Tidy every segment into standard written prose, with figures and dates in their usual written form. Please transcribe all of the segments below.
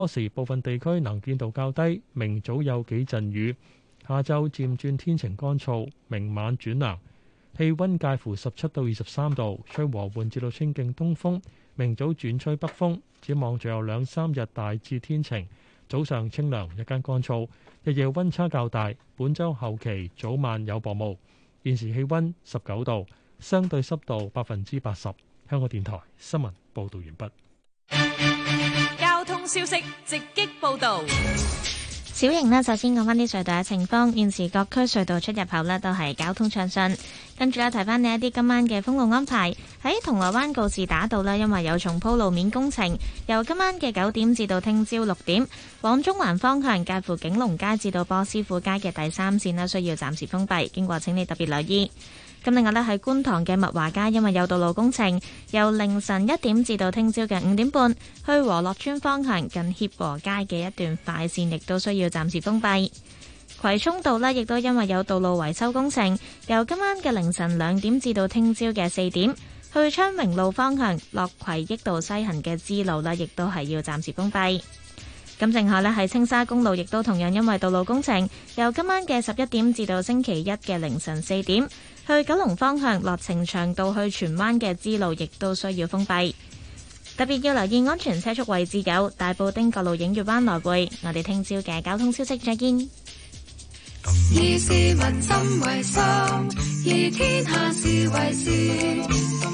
初時部分地區能見度較低，明早有幾陣雨，下晝漸轉天晴乾燥，明晚轉涼，氣溫介乎17到23度，吹和緩至到清勁東風，明早轉吹北風。展望仲有2-3日大致天晴，早上清涼，日間乾燥，日夜溫差較大。本週後期早晚有薄霧。現時氣溫19度，相對濕度80%。香港電台新聞報道完畢。 交通消息直擊報道。 小瑩呢，首先講返啲隧道嘅情況。現時各區隧道出入口呢都係交通暢順。跟住呢，提翻你一啲今晚嘅封路安排。喺銅鑼灣告士打道呢，因為有重鋪路面工程，由今晚嘅9點至到聽朝6點，往中環方向介乎景隆街至到波斯富街嘅第3線呢，需要暫時封閉，經過請你特別留意。咁另外呢，喺觀塘嘅物華街，因為有道路工程，由凌晨1點至到聽朝嘅5點半，去和樂村方向近協和街嘅一段快線，亦都需要暫時封閉。葵涌道呢，亦都因為有道路維修工程，由今晚嘅凌晨2點至到聽朝嘅4點，去昌榮路方向落葵益道西行嘅支路呢，亦都係要暫時封閉。咁剩下呢，喺青沙公路，亦都同樣因為道路工程，由今晚嘅11點至到星期一嘅凌晨4點，去九龍方向落呈祥道去荃灣嘅支路，亦都需要封閉。特別要留意安全車速位置有大埔汀角路映月灣來回。我哋聽朝嘅交通消息再見。 以市民心為心，以天下事為事。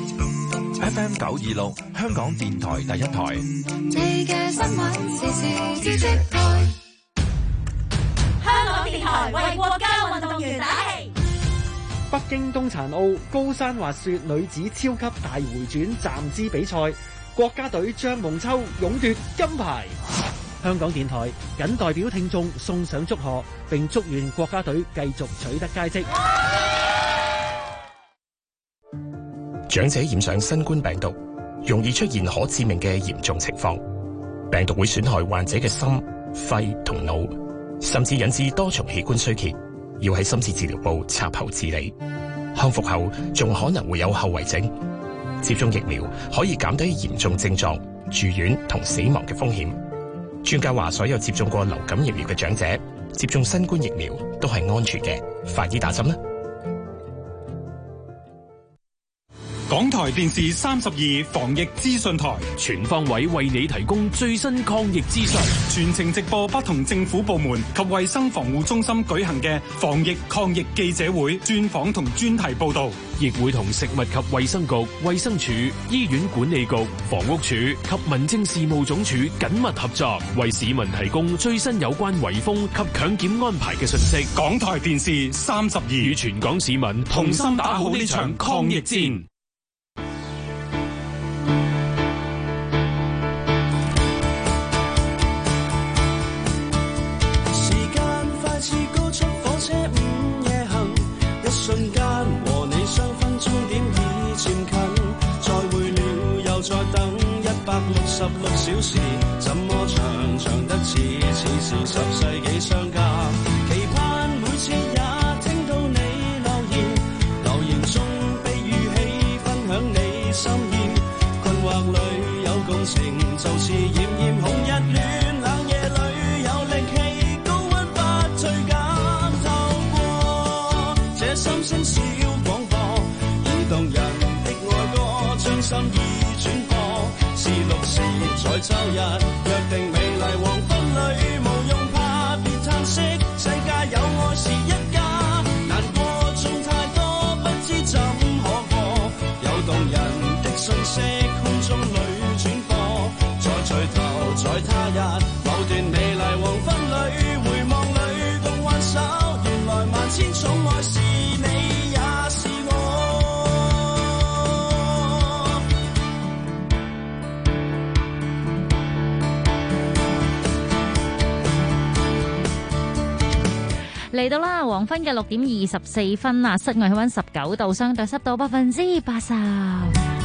FM 926香港電台第一台。 你嘅新聞時事知識台。 香港電台為國家運動員打氣。 北京冬殘奧高山滑雪女子超級大回轉站姿比賽，國家隊張夢秋勇奪金牌。香港電台謹代表聽眾送上祝賀，並祝願國家隊繼續取得佳績。 長者染上新冠病毒，容易出現可致命嘅嚴重情況。病毒會損害患者嘅心、肺同腦，甚至引致多重器官衰竭，要喺深切治療部插喉治理。康復後仲可能會有後遺症。接種疫苗可以減低嚴重症狀、住院同死亡嘅風險。專家話，所有接種過流感疫苗嘅長者接種新冠疫苗都係安全嘅，快啲打針啦！ 港台電視32防疫資訊台， 全方位為你提供最新抗疫資訊， 全程直播不同政府部門及衛生防護中心舉行嘅防疫抗疫記者會、專訪同專題報道， 亦會同食物及衛生局、衛生署、醫院管理局、房屋署及民政事務總署緊密合作，為市民提供最新有關圍封及強檢安排嘅信息。 港台電視32 與全港市民同心打好呢場抗疫戰。 瞬間和你相分，終點已漸近，再會了又再等166小時，怎麼長得似10世紀相隔，期盼每次也聽到你留言中被語氣分享你心意，困惑裏有共情，就似炎炎紅日戀，冷夜裏有力氣，高溫不退減，透過這心聲小廣播，移動人的愛歌，將心意轉播，是6時在周日，約定美麗黃昏裏，無用怕別嘆息，世界有愛是一家，難過仲太多，不知怎可過，有動人的訊息，空中裏轉播，再聚頭在他日，某段美麗黃昏裏，回望裏共挽手，原來萬千寵愛是你也是我。 嚟到啦，黃昏嘅6點24分啊，室外氣溫19度，相對濕度80%。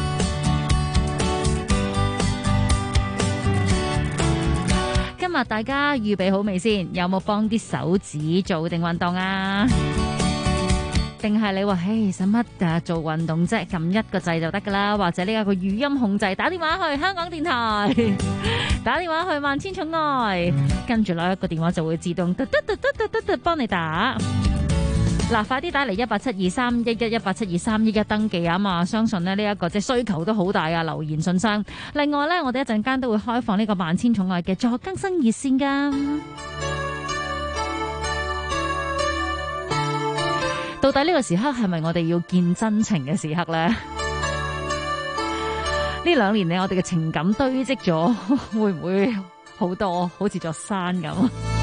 今日大家預備好未先？有冇幫啲手指做定運動啊？ 定係你話，唉，使乜做運動啫？撳一個掣就得噶啦，或者呢一個語音控制，打電話去香港電台，打電話去萬千寵愛，跟住攞一個電話就會自動幫你打。嗱，快啲打嚟1872311，1872311登記啊嘛！相信呢一個即係需求都好大啊，留言信箱。另外咧，我哋一陣間都會開放呢個萬千寵愛嘅助更生熱線噶。到底呢個時刻係咪我哋要見真情嘅時刻咧？呢2年嚟，我哋嘅情感堆積咗，會唔會好多？好似座山咁。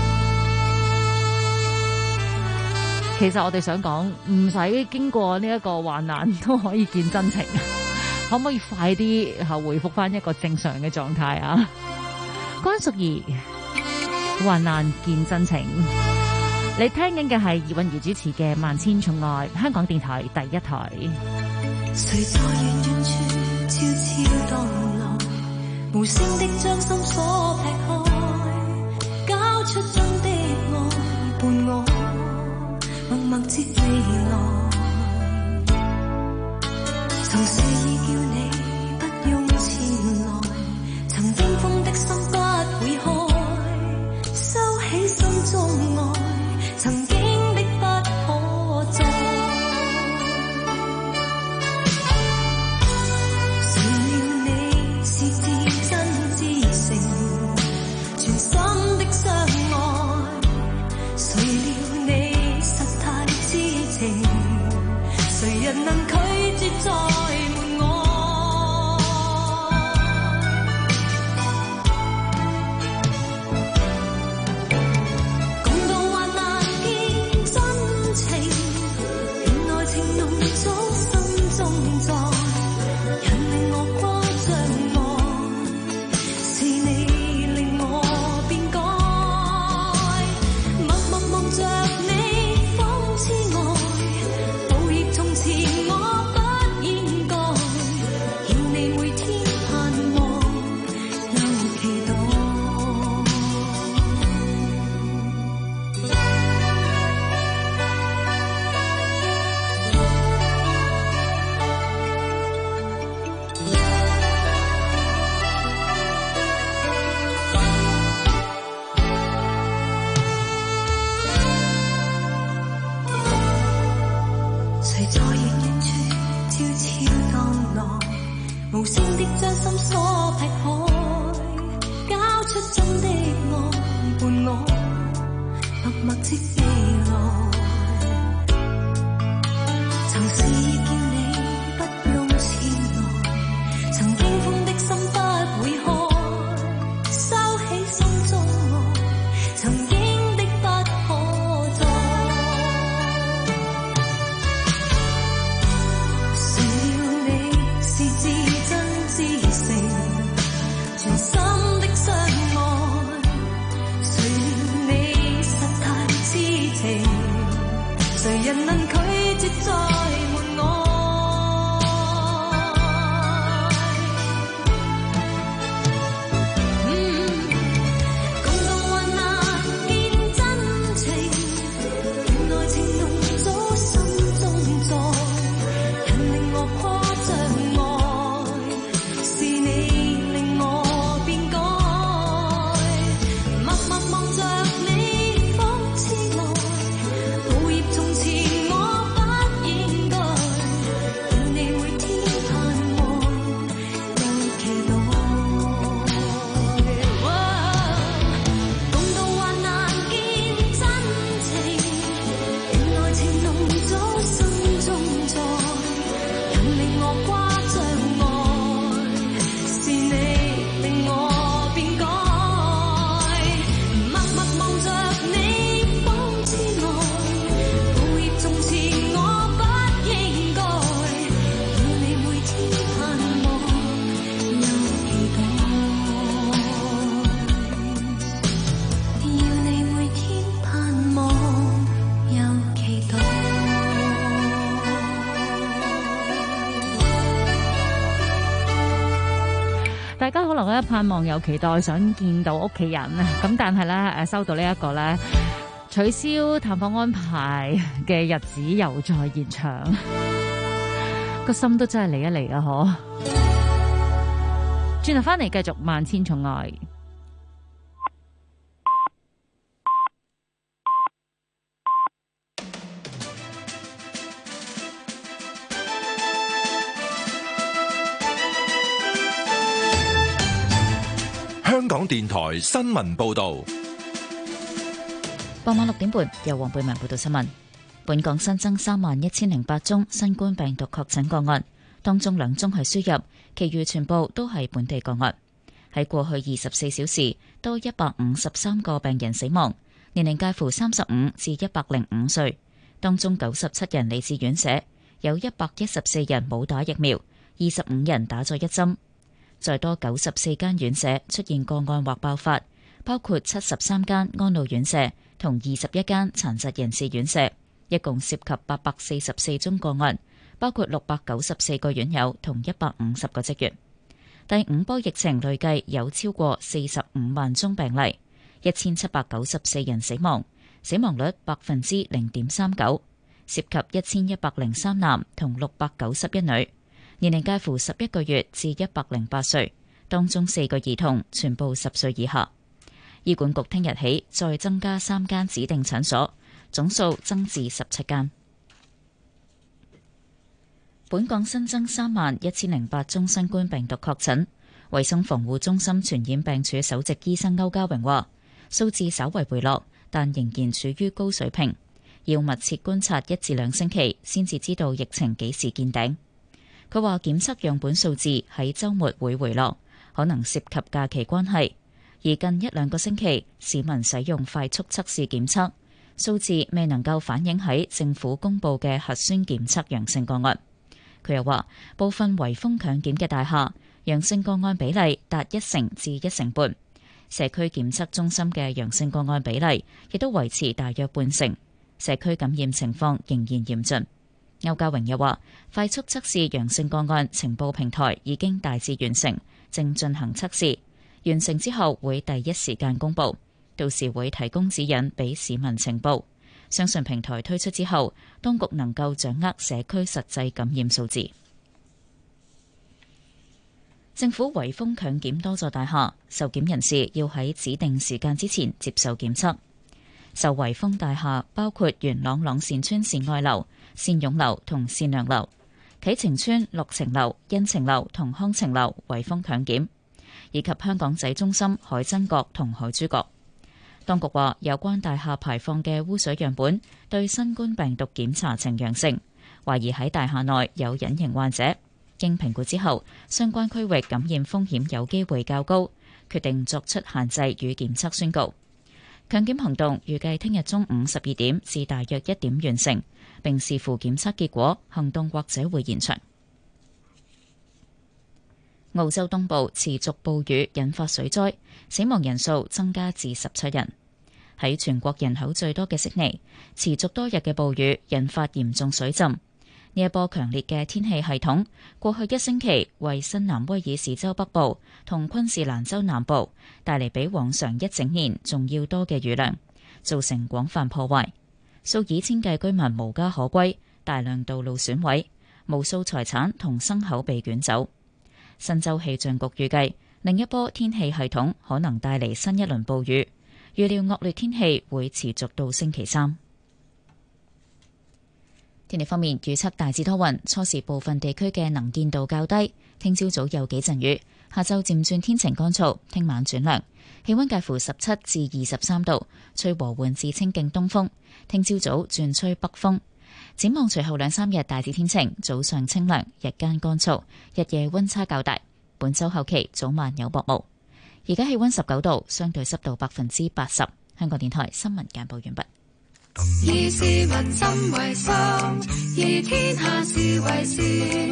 其實我哋想講，唔使經過呢一個患難都可以見真情，可唔可以快啲回復翻一個正常嘅狀態啊？關淑怡，患難見真情。你聽緊嘅係葉韻儀主持嘅《萬千寵愛》，香港電台第一台。 誰在遠遠處悄悄蕩來，無聲的將心鎖劈開，交出真的愛伴我。默默接未來，曾示意叫你不用前來，曾驚瘋的心不會開，收起心中愛，曾經的不可再。誰料你是至真至誠，全心的相愛，誰料你誰人能拒絕在門外？共度患難見真情，原來情濃早心中在，引領我跨障礙，是你令我變改，默默望着你方知愛。從前我不應該，欠你每天盼望又期待。誰在遠遠處悄悄蕩來，無聲的將心鎖劈開，交出真的愛伴我，默默接未來。曾示意叫你不用前來，曾驚瘋的心不會開，收起心中愛，曾經的不可再。全心的相愛，誰料你實太痴情，誰人能拒絕在門外？共度患難見真情，原來情濃早心中在，引領我跨障礙，是你大家可能咧盼望又期待想見到屋企人啊，咁但係咧收到呢一個咧取消探訪安排嘅日子又再延長，個心都真係嚟一嚟啊！嗬，轉頭翻嚟繼續萬千寵愛。 香港電台新聞報道。 傍晚6點半，由黃貝文報道新聞。本港新增31008宗新冠病毒確診個案，當中2宗係輸入，其餘全部都係本地個案。喺過去24小時，多153個病人死亡，年齡介乎35至105歲，當中97人嚟自院舍，有114人冇打疫苗，25人打咗1針。再多94間院舍出現個案或爆發，包括73間安老院舍同21間殘疾人士院舍，一共涉及844宗個案，包括694個院友同150個職員。第5波疫情累計有超過45萬宗病例，1794人死亡，死亡率0.39%，涉及1103男同691女。年齡介乎11個月至108歲，當中4個兒童，全部10歲以下。醫管局聽日起再增加3間指定診所，總數增至17間。本港新增31008宗新冠病毒確診，衛生防護中心傳染病處首席醫生歐家榮話，數字稍為回落，但仍然處於高水平，要密切觀察1至2星期，先至知道疫情幾時見頂。佢話檢測樣本數字喺週末會回落，可能涉及假期關係。而近1-2個星期，市民使用快速測試檢測，數字未能夠反映喺政府公佈嘅核酸檢測陽性個案。佢又話，部分圍封強檢嘅大廈，陽性個案比例達1成至1成半，社區檢測中心嘅陽性個案比例亦都維持大約半成，社區感染情況仍然嚴峻。歐家榮又話，快速測試陽性個案情報平台已經大致完成，正進行測試，完成之後會第一時間公佈，到時會提供指引俾市民呈報。相信平台推出之後，當局能夠掌握社區實際感染數字。政府圍封強檢多座大廈，受檢人士要喺指定時間之前接受檢測。受圍封大廈包括元朗朗善邨善愛樓、善勇樓同善良樓，啟晴邨綠晴樓、欣晴樓同康晴樓圍封強檢，以及香港仔中心海珍閣同海珠閣。當局話，有關大廈排放嘅污水樣本對新冠病毒檢查呈陽性，懷疑喺大廈內有隱形患者。經評估之後，相關區域感染風險有機會較高，決定作出限制與檢測宣告。強檢行動預計聽日中午12點至大約1點完成，並視乎檢測結果，行動或者會延長。澳洲東部持續暴雨引發水災，死亡人數增加至17人。喺全國人口最多嘅悉尼，持續多日嘅暴雨引發嚴重水浸。呢一波強烈嘅天氣系統過去1星期為新南威爾士州北部同昆士蘭州南部帶嚟比往常一整年仲要多嘅雨量，造成廣泛破壞，數以千計居民無家可歸，大量道路損毀，無數財產同牲口被捲走。新州氣象局預計另一波天氣系統可能帶嚟新一輪暴雨，預料惡劣天氣會持續到星期3。天氣方面，預測大致多雲，初時部分地區嘅能見度較低。聽朝早有幾陣雨，下晝漸轉天晴乾燥，聽晚轉涼，氣溫介乎17至23度，吹和緩至清勁東風。聽朝早轉吹北風。展望隨後2-3日大致天晴，早上清涼，日間乾燥，日夜溫差較大。本週後期早晚有薄霧。而家氣溫19度，相對濕度80%。香港電台新聞簡報完畢。 以市民心為心，以天下事為事。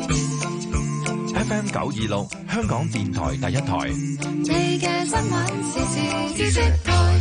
FM 926，香港電台第一台。 你嘅新聞時事知識台。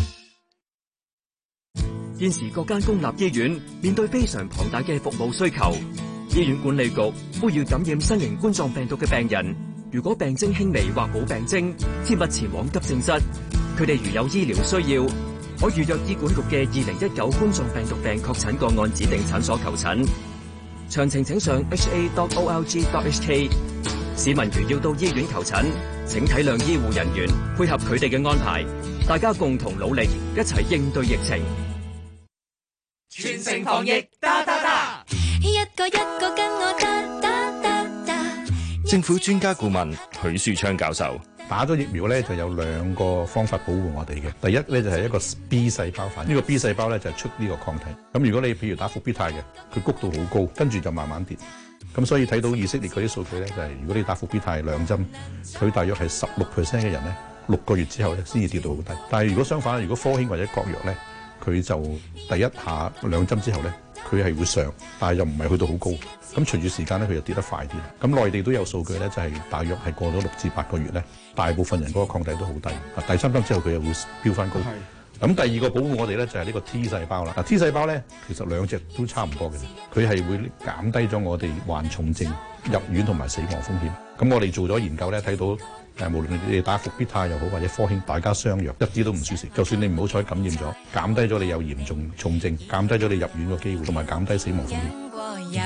現時各間公立醫院面對非常龐大嘅服務需求，醫院管理局呼籲感染新型冠狀病毒嘅病人，如果病徵輕微或冇病徵，切勿前往急症室。佢哋如有醫療需要， 可預約醫管局嘅2019冠狀病毒病確診個案指定診所求診。詳情請上 ha.org.hk。市民如要到醫院求診，請體諒醫護人員，配合佢哋嘅安排，大家共同努力，一齊應對疫情。 全城防疫，打打打，一個跟我打打打打。 政府專家顧問許樹昌教授。 打咗疫苗咧就有2個方法保護我哋嘅。第一咧就係一個 B 細胞反應，呢個 B 細胞咧就係出呢個抗體。咁如果你譬如打復必泰嘅，佢谷度好高，跟住就慢慢跌。咁所以睇到以色列嗰啲數據咧，就係如果你打復必泰2針，佢大約係16% 嘅人咧，6個月之後咧先至跌到好低。但係如果相反，如果科興或者國藥咧，佢就第一下2針之後咧，佢係會上，但係又唔係去到好高。咁隨住時間咧，佢就跌得快啲。咁內地都有數據咧，就係大約係過咗6至8個月咧，大部分人嗰個抗體都好低。第3針之後佢又會飆翻高。咁第二個保護我哋咧就係呢個 T 細胞啦。T 細胞咧其實2隻都差唔多嘅，佢係會減低咗我哋患重症、入院同埋死亡風險。咁我哋做咗研究咧，睇到無論你哋打復必泰又好或者科興，大家相若，一啲都唔輸蝕。就算你唔好彩感染咗，減低咗你有嚴重重症，減低咗你入院嘅機會，同埋減低死亡風險。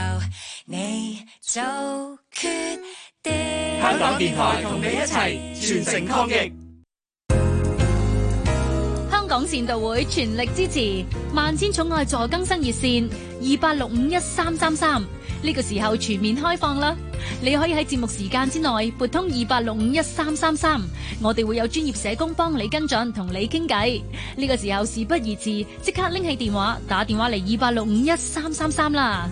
香港電台同你一齊全城抗疫。 香港善導會全力支持萬千寵愛助更生熱線28651333，呢個時候全面開放啦！你可以喺節目時間之內撥通28651333，我哋會有專業社工幫你跟進，同你傾偈。呢個時候事不宜遲，即刻拎起電話打電話嚟28651333啦！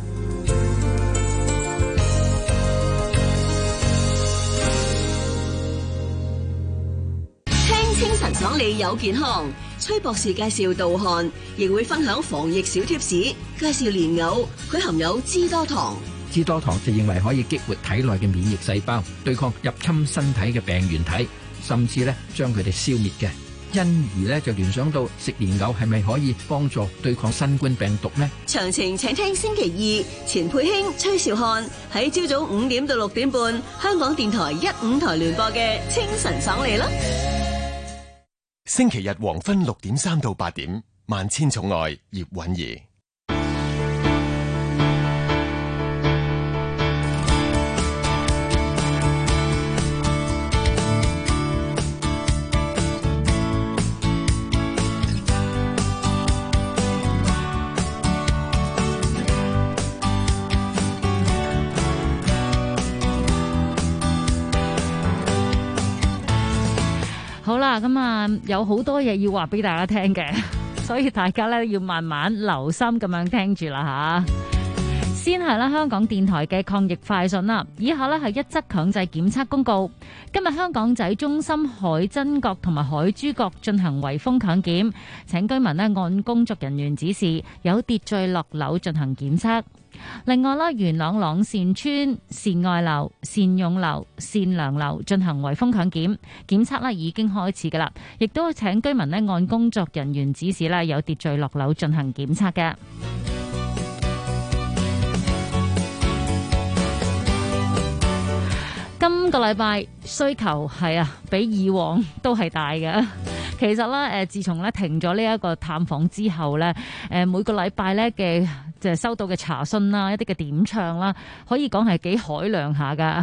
清晨爽利有健康，崔博士介紹盜汗，亦會分享防疫小貼士，介紹蓮藕，佢含有脂多糖。 脂多糖就認為可以激活體內嘅免疫細胞，對抗入侵身體嘅病原體，甚至咧將佢哋消滅嘅。因而咧就聯想到食蓮藕係咪可以幫助對抗新冠病毒呢？ 詳情請聽星期2錢佩卿、崔兆漢喺朝早5點到6點半，香港電台15台聯播嘅清晨爽利啦。 星期日黃昏6點3到8點，萬千寵愛葉韻儀。 好啦，咁有好多嘢要話俾大家聽嘅，所以大家咧要慢慢留心咁樣聽住啦吓。先係啦，香港電台嘅抗疫快訊啦。以下咧係一則強制檢測公告。今日香港仔中心海珍閣同埋海珠閣進行圍封強檢，請居民咧按工作人員指示有秩序落樓進行檢測。另外啦，元朗朗善村善愛樓、善勇樓、善良樓進行圍封強檢，檢測啦已經開始噶啦，亦都請居民咧按工作人員指示啦，有秩序落樓進行檢測嘅。今個禮拜需求係比以往都係大嘅。其實咧，自從咧停咗呢一個探訪之後咧，每個禮拜咧嘅就收到嘅查詢啦，一啲嘅點唱啦，可以講係幾海量下噶。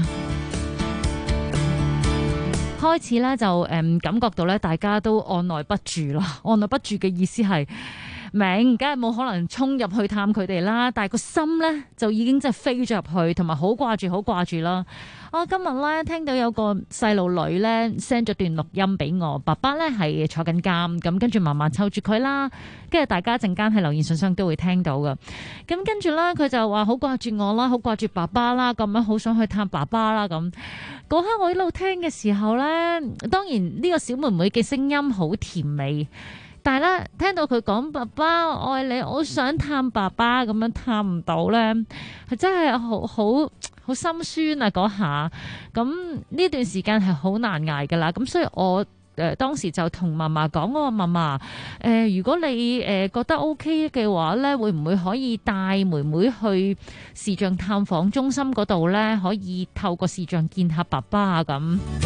開始咧就感覺到咧，大家都按捺不住啦。按捺不住嘅意思係明，梗係冇可能衝入去探佢哋啦，但係個心咧就已經真係飛咗入去，同埋好掛住啦。我今日咧聽到有個細路女咧 send 咗段錄音俾我，爸爸咧係坐緊監，咁跟住慢慢湊住佢啦，跟住大家陣間喺留言信箱都會聽到噶。咁跟住咧佢就話好掛住我啦，好掛住爸爸啦，咁樣好想去探爸爸啦咁。嗰刻我一路聽嘅時候咧，當然呢個小妹妹嘅聲音好甜美。但係咧，聽到佢講爸爸我愛你，我想探爸爸咁樣探唔到咧，係真係好心酸啊！嗰下咁呢段時間係好難捱噶啦，咁所以我當時就同嫲嫲講，我話嫲嫲如果你覺得 OK 嘅話咧，會唔會可以帶妹妹去視像探訪中心嗰度咧，可以透過視像見下爸爸啊咁。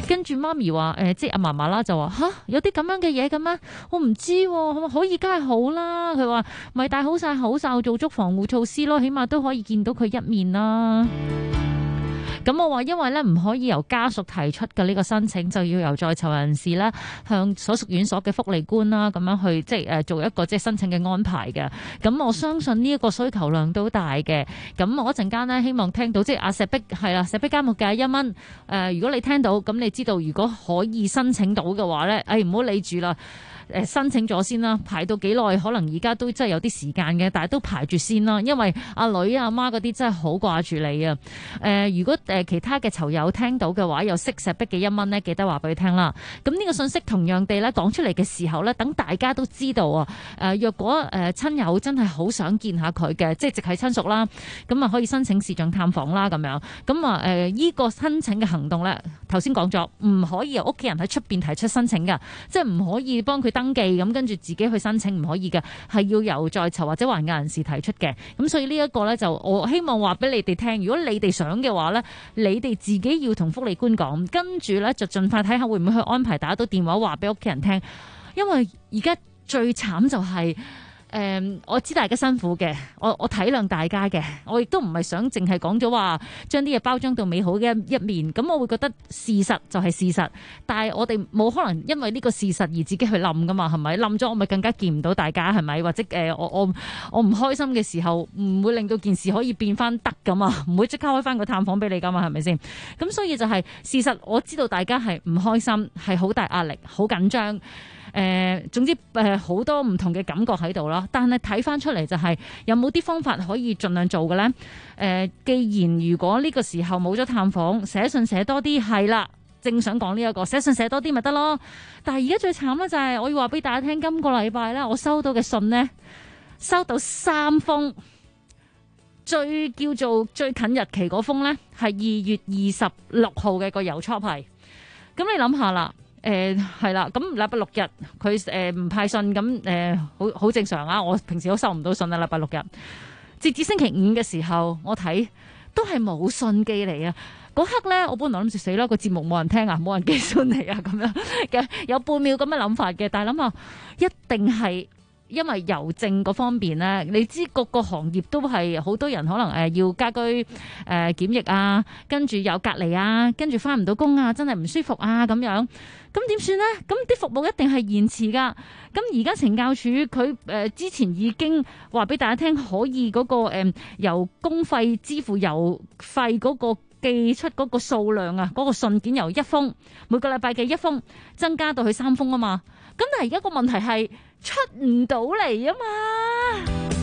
跟住媽咪話即係阿嫲嫲啦就話吓，有啲咁樣嘅嘢嘅咩？我唔知喎，可以梗係好啦。佢話咪戴好晒口罩，做足防護措施咯，起碼都可以見到佢一面啦。咁我話因為咧唔可以由家屬提出嘅呢個申請，就要由在囚人士咧向所屬院所嘅福利官啦咁樣去即係做一個即係申請嘅安排嘅。咁我相信呢一個需求量都大嘅。咁我一陣間咧希望聽到即係阿石壁係啦，石壁監獄嘅1蚊。如果你聽到咁，你知道如果可以申請到嘅話咧，唔好理住啦。申請咗先啦，排到幾耐？可能而家都真係有啲時間嘅，但係都排住先啦。因為阿女阿媽嗰啲真係好掛住你啊！如果其他嘅囚友聽到嘅話，又識石壁嘅1蚊呢，記得話俾佢聽啦。咁呢個信息同樣地咧講出嚟嘅時候咧，等大家都知道啊。若果親友真係好想見下佢嘅，即係直系親屬啦，咁啊可以申請視像探訪啦咁樣。咁啊依個申請嘅行動咧，頭先講咗唔可以由屋企人喺出邊提出申請㗎，即係唔可以幫佢登記咁跟住自己去申請，唔可以嘅，係要由在囚或者還押人士提出嘅。咁所以呢一個呢，就我希望話俾你哋聽，如果你哋想嘅話呢，你哋自己要同福利官講，跟住呢，就盡快睇下會唔會去安排打到電話話俾屋企人聽，因為而家最慘就係我知大家辛苦嘅，我體諒大家嘅，我亦都唔係想淨係講咗話將啲嘢包裝到美好嘅一面，咁我會覺得事實就係事實，但係我哋冇可能因為呢個事實而自己去冧噶嘛，係咪？冧咗我咪更加見唔到大家，係咪？或者我唔開心嘅時候，唔會令到件事可以變翻得噶嘛，唔會即刻開翻個探訪俾你噶嘛，係咪先？咁所以就係事實，我知道大家係唔開心，係好大壓力，好緊張。總之好多唔同嘅感覺喺度啦，但係睇翻出嚟就係有冇啲方法可以盡量做嘅呢？既然如果呢個時候冇咗探訪，寫信寫多啲係啦，正想講呢一個寫信寫多啲咪得咯。但係而家最慘咧就係我要話俾大家聽，今個禮拜呢，我收到嘅信呢，收到3封，最叫做最近日期嗰封呢，係2月26號嘅個郵戳係。咁你諗下啦。係啦，咁禮拜6日佢唔派信，咁好正常啊！我平時都收唔到信啊，禮拜6日，截至星期5嘅時候，我睇都係冇信寄嚟啊！嗰刻咧，我本來諗住死啦，個節目冇人聽啊，冇人寄信嚟啊，咁樣嘅有半秒咁嘅諗法嘅，但係諗下一定係。因為郵政嗰方面咧，你知各個行業都係好多人可能要家居檢疫啊，跟住有隔離啊，跟住返唔到工啊，真係唔舒服啊咁樣，咁點算呢？咁啲服務一定係延遲㗎。咁而家懲教署佢之前已經話俾大家聽，可以嗰個由公費支付郵費嗰個寄出嗰個數量啊，嗰個信件由1封每個禮拜嘅1封增加到去3封啊嘛。咁但係而家個問題係出唔到嚟啊嘛，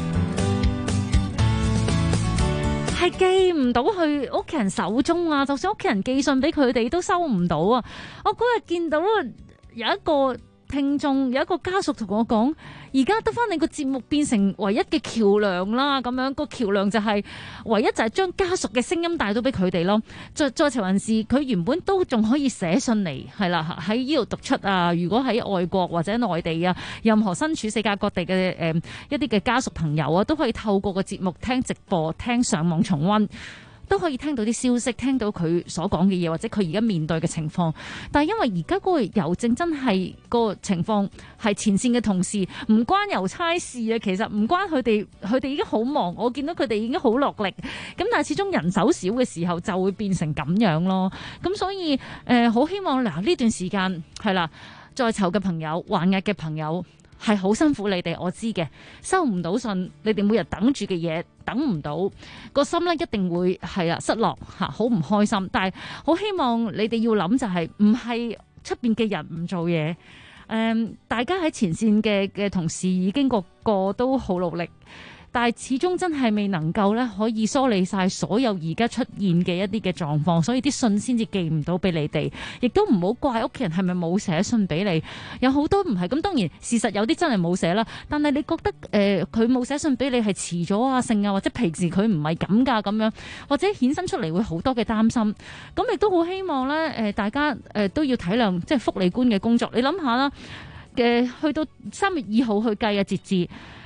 係寄唔到去屋企人手中啊！就算屋企人寄信俾佢哋都收唔到啊！我嗰日見到有一個聽眾，有一個家屬同我講，而家得翻你個節目變成唯一嘅橋梁啦，咁樣個橋梁就係唯一就係將家屬嘅聲音帶到俾佢哋咯。在囚人士佢原本都仲可以寫信嚟，係啦，喺呢度讀出啊。如果喺外國或者內地啊，任何身處世界各地嘅一啲嘅家屬朋友啊，都可以透過個節目聽直播、聽上網重溫。都可以聽到啲消息，聽到佢所講嘅嘢，或者佢而家面對嘅情況。但係因為而家嗰個郵政真係個情況係前線嘅同事，唔關郵差事啊。其實唔關佢哋，佢哋已經好忙。我見到佢哋已經好落力。咁但係始終人手少嘅時候，就會變成咁樣咯。咁所以好希望嗱呢段時間係啦，在囚嘅朋友、還押嘅朋友。係好辛苦你哋，我知嘅，收唔到信，你哋每日等住嘅嘢等唔到，個心咧一定會係啦失落嚇，好唔開心。但係好希望你哋要諗就係唔係出邊嘅人唔做嘢，大家喺前線嘅同事已經個個都好努力。但係始終真係未能夠咧，可以梳理晒所有而家出現嘅一啲嘅狀況，所以啲信先至寄唔到俾你哋，亦都唔好怪屋企人係咪冇寫信俾你，有好多唔係咁。當然事實有啲真係冇寫啦，但係你覺得佢冇寫信俾你係遲咗啊、剩啊，或者平時佢唔係咁㗎咁樣，或者衍生出嚟會好多嘅擔心。咁亦都好希望咧大家都要體諒即係福利官嘅工作。你諗下啦，去到3月2號去計啊截至。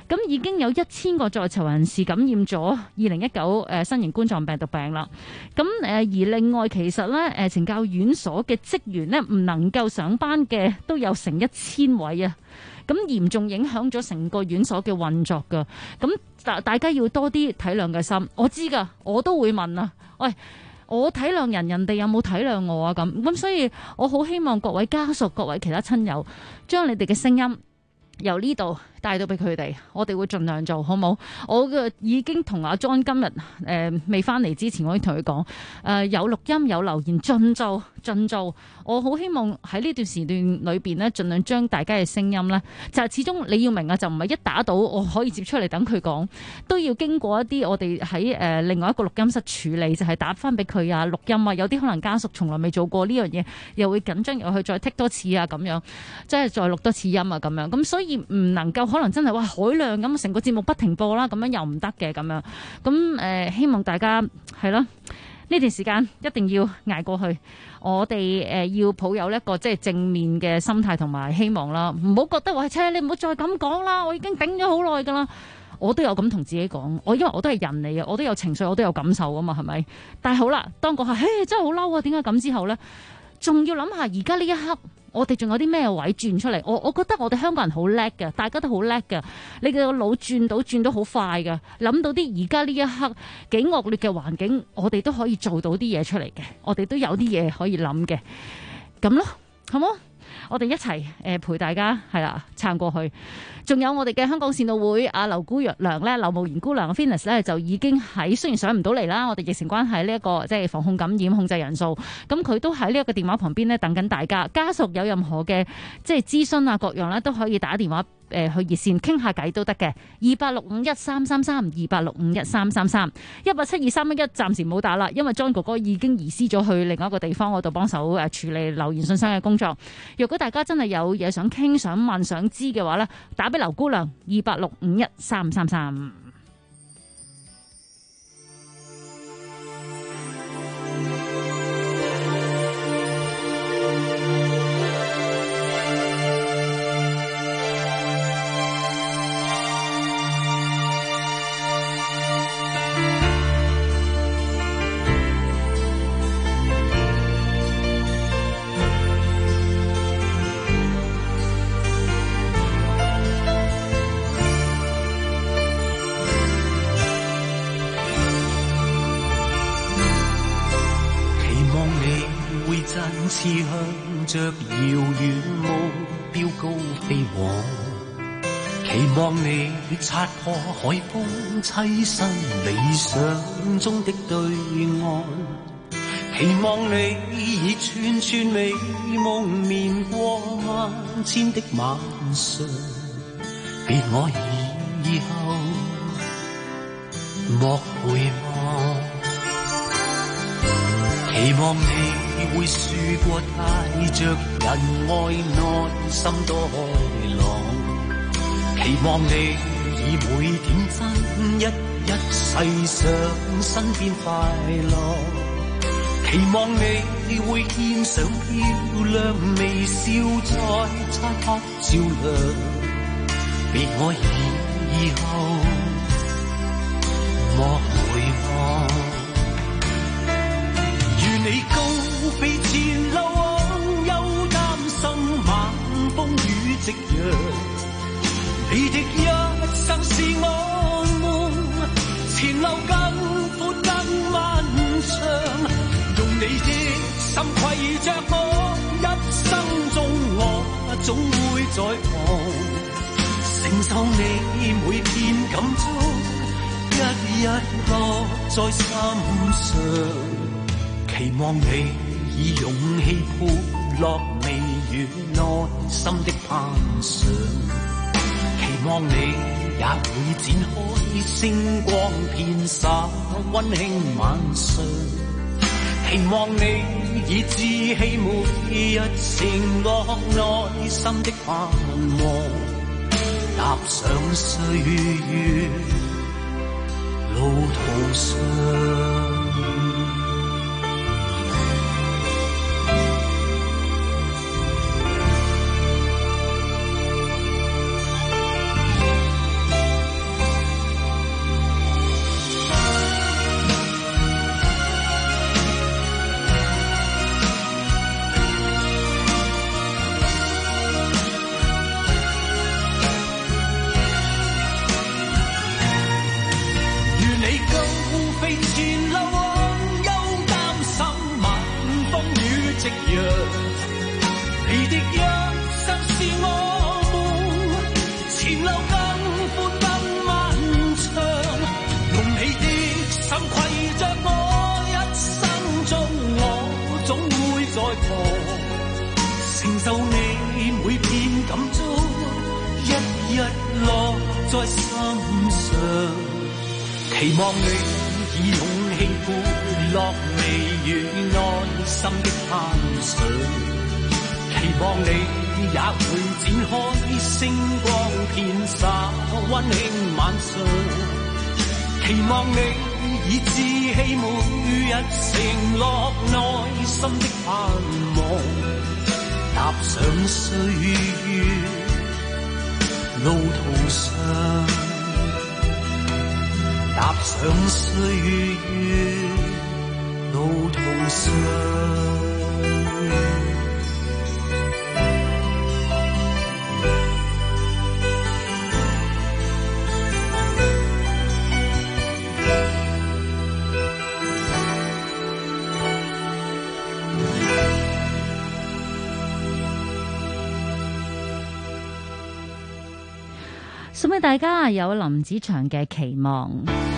咁已經有1000個在囚人士感染咗2019新型冠狀病毒病啦。咁而另外其實咧懲教院所嘅職員咧唔能夠上班嘅都有成1000位啊。咁嚴重影響咗成個院所嘅運作㗎。咁大家要多啲體諒嘅心。我知㗎，我都會問啊，喂，我體諒人，人哋有冇體諒我啊？咁所以我好希望各位家屬、各位其他親友，將你哋嘅聲音由呢度帶到俾佢哋，我哋會盡量做好冇？我已經同阿 John 今日未翻嚟之前，我已經同佢講有錄音有留言，盡做。我好希望喺呢段時段裏邊咧，盡量將大家嘅聲音咧，就係始終你要明啊，就唔係一打到我可以接出嚟等佢講，都要經過一啲我哋喺另外一個錄音室處理，就係打翻俾佢啊，錄音啊，有啲可能家屬從來未做過呢樣嘢，又會緊張，又去再剔多次啊，咁樣即係再錄多次音啊，咁樣咁，所以唔能夠可能真係哇海量咁成個節目不停播啦，咁樣又唔得嘅咁樣，咁希望大家係咯。呢段時間一定要捱過去，我哋要抱有一個即係正面嘅心態同埋希望啦，唔好覺得話你唔好再咁講啦，我已經頂咗好耐噶啦，我都有咁同自己講，因為我都係人嚟嘅，我都有情緒，我都有感受噶嘛，係咪？但係好啦，當嗰下真係好嬲啊，點解咁之後呢？仲要諗下而家呢一刻，我哋仲有啲咩位轉出嚟？我覺得我哋香港人好叻嘅，大家都好叻嘅。你嘅個腦轉到好快嘅，諗到啲而家呢一刻幾惡劣嘅環境，我哋都可以做到啲嘢出嚟嘅。我哋都有啲嘢可以諗嘅，咁咯，好冇？我哋一齊陪大家係啦撐過去。仲有我哋嘅香港善導會阿劉姑娘咧，劉慕賢姑娘 Venus 咧就已經喺雖然上唔到嚟啦，我哋疫情關係呢一個即係防控感染控制人數，咁佢都喺呢一個電話旁邊咧等緊大家。家屬有任何嘅即係諮詢啊各樣咧都可以打電話去熱線傾下偈都得嘅，28651333，28651333， 1872311暫時冇打啦，因為 John 哥哥已經移師咗去另一個地方嗰度幫手處理留言信箱嘅工作。如果大家真係有嘢想傾、想問、想知嘅話咧，打俾劉姑娘28651333。 似向着遙遠目標高飛往，期望你擦破海風棲身理想中的對岸，期望你以串串美夢眠過萬千的晚上，別我以後莫回望，期望你會輸過帶着人愛內心多浪，期望你以每點真一一細想身邊快樂，期望你會獻上漂亮微笑在漆黑照亮，別我以後莫回望，如你高飛前流往，又擔心晚風雨夕陽，你的一生是我們前路更闊更漫長，用你的心攜着我，一生中我總會在旁，承受你每片感觸，一一落在心上，期望你以勇氣潑落未完內心的盼想，期望你也會展開星光遍灑溫馨晚上，期望你以志氣每日承諾內心的盼望，踏上歲月路途上。 前路更寬更漫長，用你的心攜着我，一生中我總會在旁，承受你每片感觸，一一落在心上。期望你以勇氣撥落微雨內心的攀上，期望你也會展開星光遍灑溫馨晚上，期望你以志氣每日承諾內心的盼望，踏上歲月路途上，踏上歲月路途上。 送俾大家有林子祥嘅期望。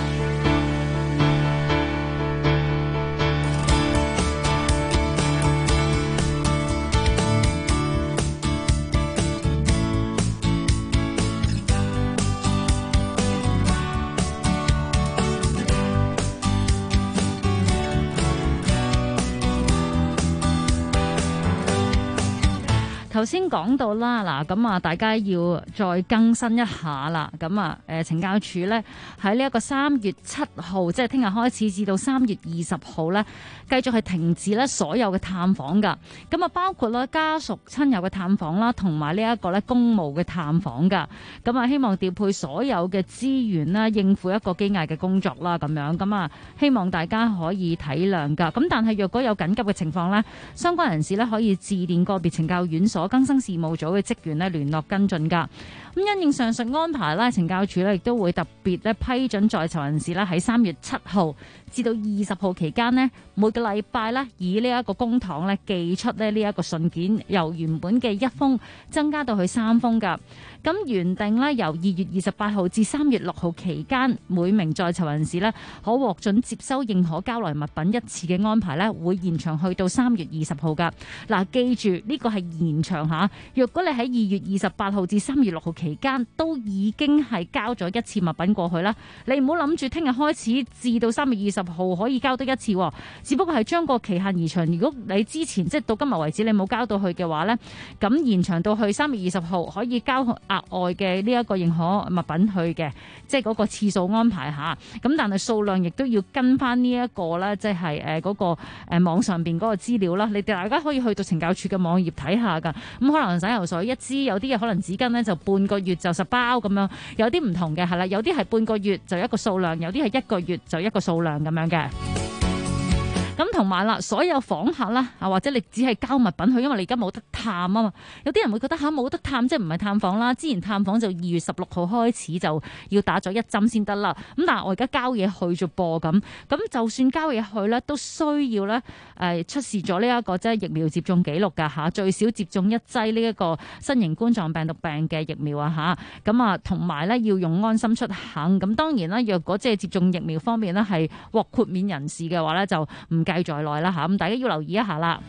頭先講到啦，嗱咁啊，大家要再更新一下啦。咁啊，懲教署咧喺呢一個3月7號，即係聽日開始至到3月20號咧，繼續係停止咧所有嘅探訪噶。咁啊，包括咧家屬親友嘅探訪啦，同埋呢一個咧公務嘅探訪噶。咁啊，希望調配所有嘅資源啦，應付一個機械嘅工作啦，咁樣。咁啊，希望大家可以體諒噶。咁但係若果有緊急嘅情況咧，相關人士咧可以致電個別懲教院所更生事務組嘅職員咧聯絡跟進㗎。咁因應上述安排咧，懲教署咧亦都會特別咧批准在囚人士咧喺3月7號至到20號期間呢，每個禮拜咧以呢一個公帑咧寄出咧呢一個信件，由原本嘅1封增加到去3封㗎。咁原定咧由2月28號至3月6號期間，每名在囚人士咧可獲准接收認可交來物品一次嘅安排咧，會延長去到3月20號㗎。嗱，記住呢個係延長下。若果你喺2月28號至3月6號期間都已經係交咗一次物品過去啦，你唔好諗住聽日開始至到3月20號可以交得一次，只不過係將個期限延長。如果你之前即係到今日為止你冇交到去嘅話呢，咁延長到去3月20號可以交額外嘅呢一個認可物品去嘅，即係嗰個次數安排下。咁但係數量亦都要跟翻呢一個啦，即係嗰個網上邊嗰個資料啦。你哋大家可以去到懲教署嘅網頁睇下㗎。咁可能洗油水一支，有啲嘢可能紙巾呢就半個月就10包咁樣，有啲唔同嘅係啦，有啲係半個月就一個數量，有啲係1個月就一個數量咁樣嘅。咁同埋啦，所有訪客啦，或者你只係交物品去，因為你而家冇得探啊嘛。有啲人會覺得冇得探，即係唔係探訪啦。之前探訪就2月16號開始就要打咗1針先得啦。咁但係我而家交嘢去咗噃咁就算交嘢去咧，都需要咧出示咗呢一個即係疫苗接種記錄㗎嚇，最少接種1劑呢一個新型冠狀病毒病嘅疫苗啊嚇。咁啊，同埋咧要用安心出行。咁當然啦，若果即係接種疫苗方面咧係獲豁免人士嘅話咧，就唔計在內啦嚇，咁大家要留意一下啦。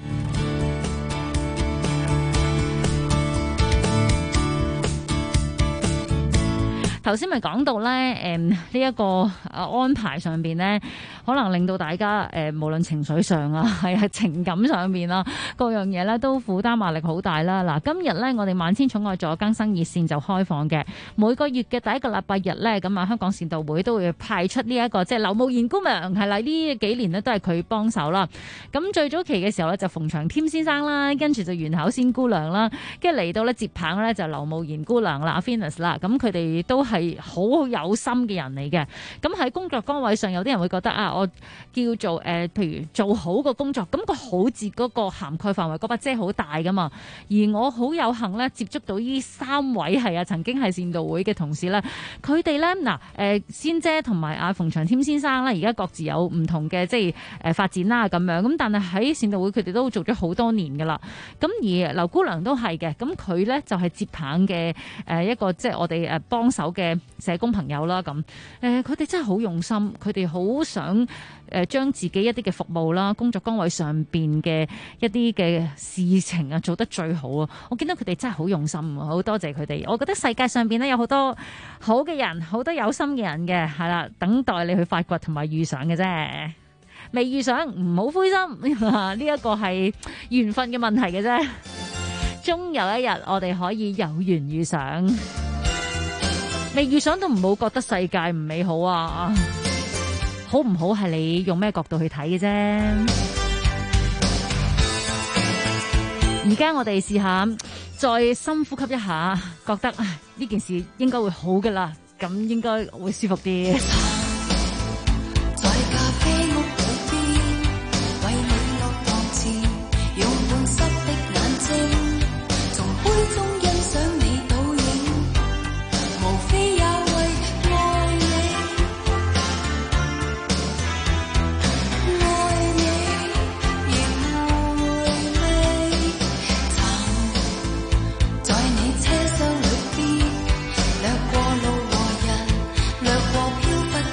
頭先咪講到咧，呢一個安排上邊咧，可能令到大家無論情緒上啊，係情感上面啦，各樣嘢咧都負擔壓力好大啦。嗱，今日咧我哋萬千寵愛助更生熱線就開放嘅，每個月嘅第一個禮拜日咧，咁啊香港善導會都會派出呢一個即係劉慕賢姑娘，係啦，呢幾年咧都係佢幫手啦。咁最早期嘅時候咧就馮長添先生啦，跟住就袁巧仙姑娘啦，跟住嚟到咧接棒咧就劉慕賢姑娘啦，阿 Venus 啦，咁佢哋都係好有心嘅人嚟嘅。咁喺工作崗位上，有啲人會覺得啦，我叫做譬如做好個工作，咁個好字嗰個涵蓋範圍嗰把遮好大噶嘛。而我好有幸咧接觸到呢3位係啊曾經係善導會嘅同事咧，佢哋咧嗱仙姐同埋阿馮長添先生咧，而家各自有唔同嘅即係發展啦咁樣。咁但係喺善導會佢哋都做咗好多年噶啦。咁而劉姑娘都係嘅，咁佢咧就係接棒嘅一個即係我哋幫手嘅社工朋友啦咁。佢哋真係好用心，佢哋好想將自己一啲嘅服務啦、工作崗位上邊嘅一啲嘅事情啊做得最好啊！我見到佢哋真係好用心，好多謝佢哋。我覺得世界上邊咧有好多好嘅人，好多有心嘅人嘅，係啦，等待你去發掘同埋遇上嘅啫。未遇上唔好灰心，呢一個係緣分嘅問題嘅啫。終有一日我哋可以有緣遇上。未遇上都唔好覺得世界唔美好啊！好唔好係你用咩角度去睇嘅啫。而家我哋試下再深呼吸一下，覺得呢件事應該會好㗎喇，咁應該會舒服啲。 車廂裏邊掠過路和人，掠過飄忽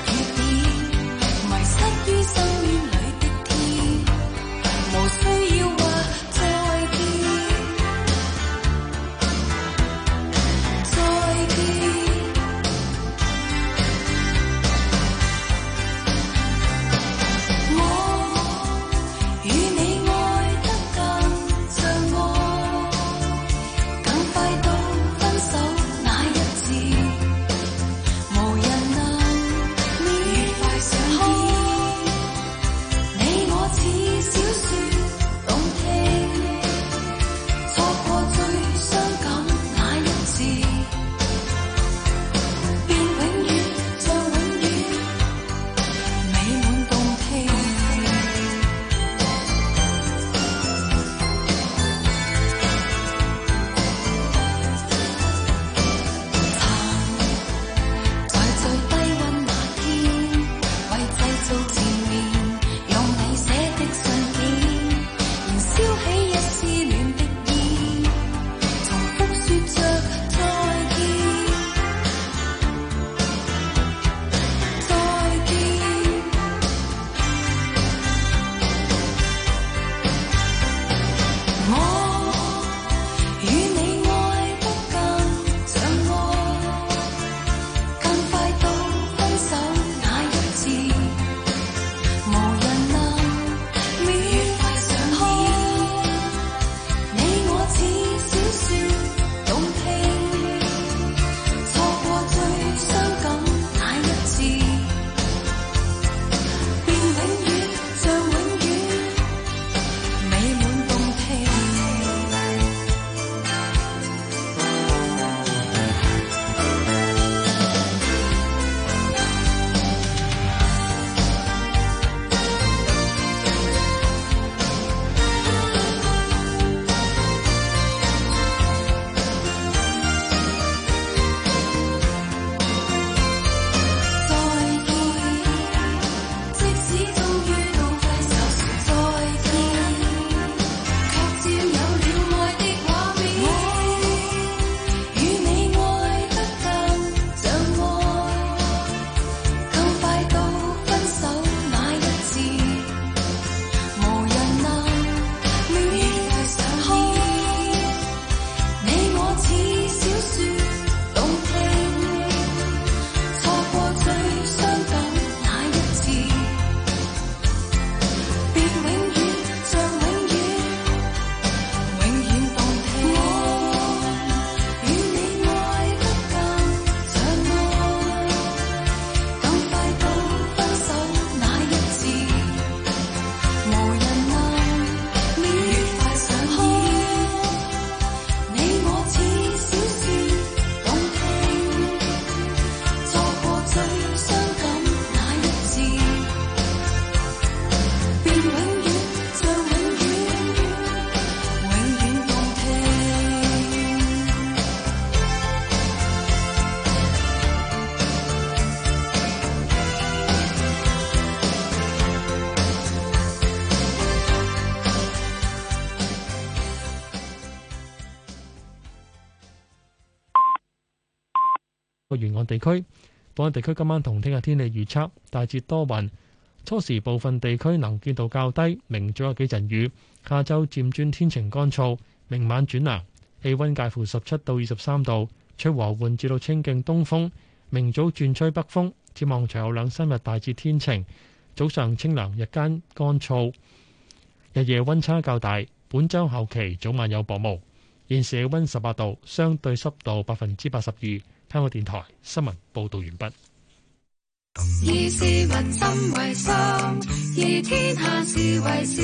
個沿岸地區。本港地區今晚同聽日天氣預測大致多雲，初時部分地區能見度較低，明早有幾陣雨，下晝漸轉天晴乾燥，明晚轉涼，氣溫介乎17到23度，吹和緩至到清勁東風，明早轉吹北風。展望隨後兩三日大致天晴，早上清涼，日間乾燥，日夜溫差較大。本週後期早晚有薄霧。現時氣溫18度，相對濕度82%。香港電台新聞報道完畢。 以市民心為心，以天下事為事。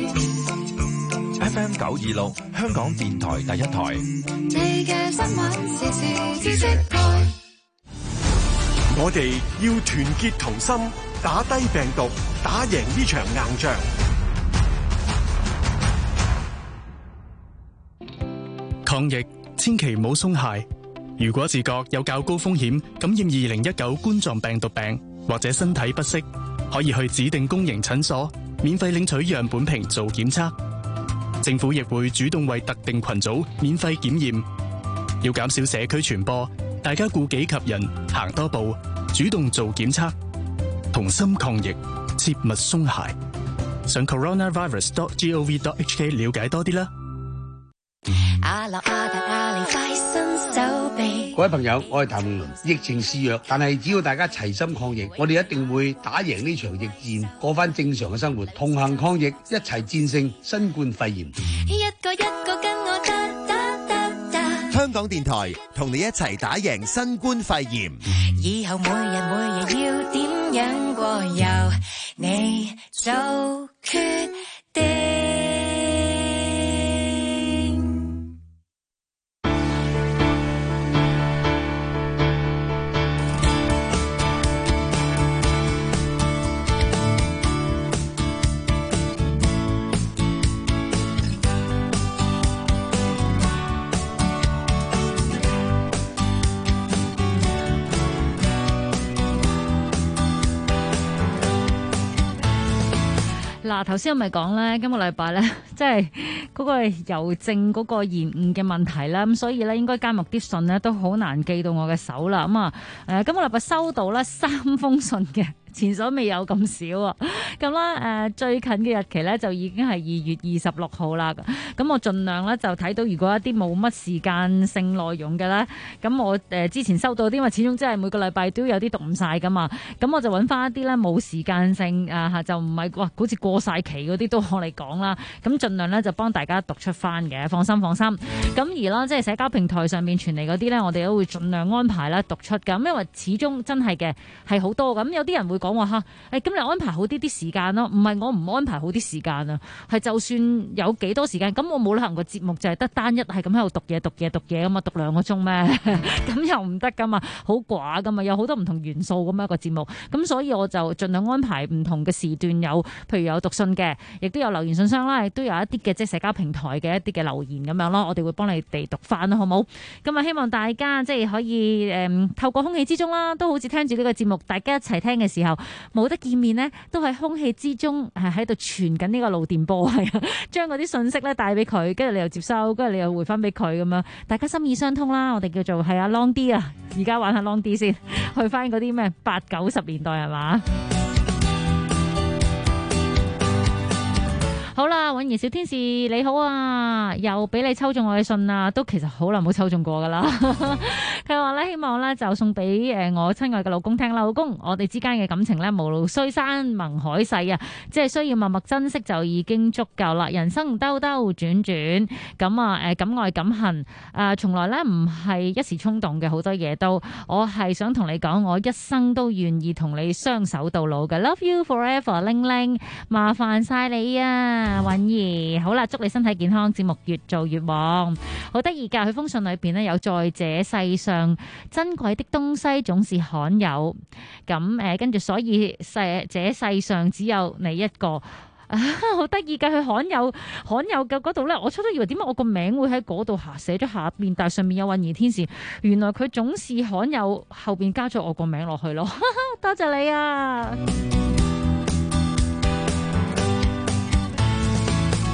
FM 926，香港電台第一台。 你嘅新聞時事知識台。 我哋要團結同心，打低病毒，打贏呢場硬仗。 抗疫千祈唔好鬆懈。如果自覺有較高風險感染2019冠狀病毒病，或者身體不適，可以去指定公營診所免費領取樣本瓶做檢測。政府亦會主動為特定群組免費檢驗。要減少社區傳播，大家顧己及人，行多步，主動做檢測，同心抗疫，切勿鬆懈。上 coronavirus.gov.hk 了解多啲啦。 各位朋友，我係譚詠麟。疫情肆虐，但係只要大家齊心抗疫，我哋一定會打贏呢場疫戰，過翻正常嘅生活，同行抗疫，一齊戰勝新冠肺炎。 一個跟我打。 香港電台同你一齊打贏新冠肺炎。 以後每日要點樣過，由你做決定。 嗱，頭先我咪講咧，今個禮拜咧，即係嗰個郵政嗰個延誤嘅問題啦，咁所以咧應該加密啲信咧都好難寄到我嘅手啦。咁啊，今個禮拜收到咧3封信嘅。前所未有咁少啊！咁啦，最近嘅日期咧就已經係2月26號啦。咁我盡量咧就睇到，如果一啲冇乜時間性內容嘅咧，咁我之前收到啲，因為始終真係每個禮拜都有啲讀唔晒噶嘛。咁我就揾翻一啲咧冇時間性就唔係哇，好似過晒期嗰啲都我嚟講啦。咁盡量咧就幫大家讀出翻嘅，放心。咁而啦，即係社交平台上面傳嚟嗰啲咧，我哋都會盡量安排啦讀出㗎。因為始終真係嘅係好多咁，有啲人會講話嚇，咁你安排好啲時間咯，唔係我唔安排好啲時間啊，係就算有幾多時間，咁我冇可能個節目就係得單一係咁喺度讀嘢咁啊，讀2個鐘咩？咁又唔得噶嘛，好寡噶嘛，有好多唔同元素咁樣一個節目，咁所以我就盡量安排唔同嘅時段，有譬如有讀信嘅，亦都有留言信箱啦，亦都有一啲嘅即係社交平台嘅一啲嘅留言咁樣咯，我哋會幫你哋讀翻啦，好冇？咁啊，希望大家即係可以透過空氣之中啦，都好似聽住呢個節目，大家一齊聽嘅時候。冇得見面呢，都喺空氣之中係喺度傳緊呢個腦電波，係啊，將嗰啲信息咧帶俾佢，跟住你又接收，跟住你又回翻俾佢咁樣，大家心意相通啦。我哋叫做係啊 long D 啊，而家玩下 long D 先，去翻嗰啲咩80、90年代係嘛？好啦，允兒小天使你好啊，又俾你抽中我嘅信啊，都其實好耐冇抽中過噶啦。佢話咧，希望咧就送俾我親愛嘅老公聽啦，老公，我哋之間嘅感情咧無需山盟海誓啊，即係需要默默珍惜就已經足夠啦。人生兜兜轉轉，咁啊敢愛敢恨從來咧唔係一時衝動嘅，好多嘢都，我係想同你講，我一生都願意同你相守到老嘅。Love you forever， 玲玲，麻煩晒你啊！允兒，好啦，祝你身體健康，節目越做越旺。好得意㗎，佢封信裏邊呢，有在這世上珍貴的東西總是罕有，咁跟住所以這世上只有你一個。好得意㗎，佢罕有嘅嗰度咧，我初初以為點解我個名會喺嗰度寫咗下邊，但係上面有允兒天使，原來佢總是罕有後邊加咗我個名落去咯。多謝你啊！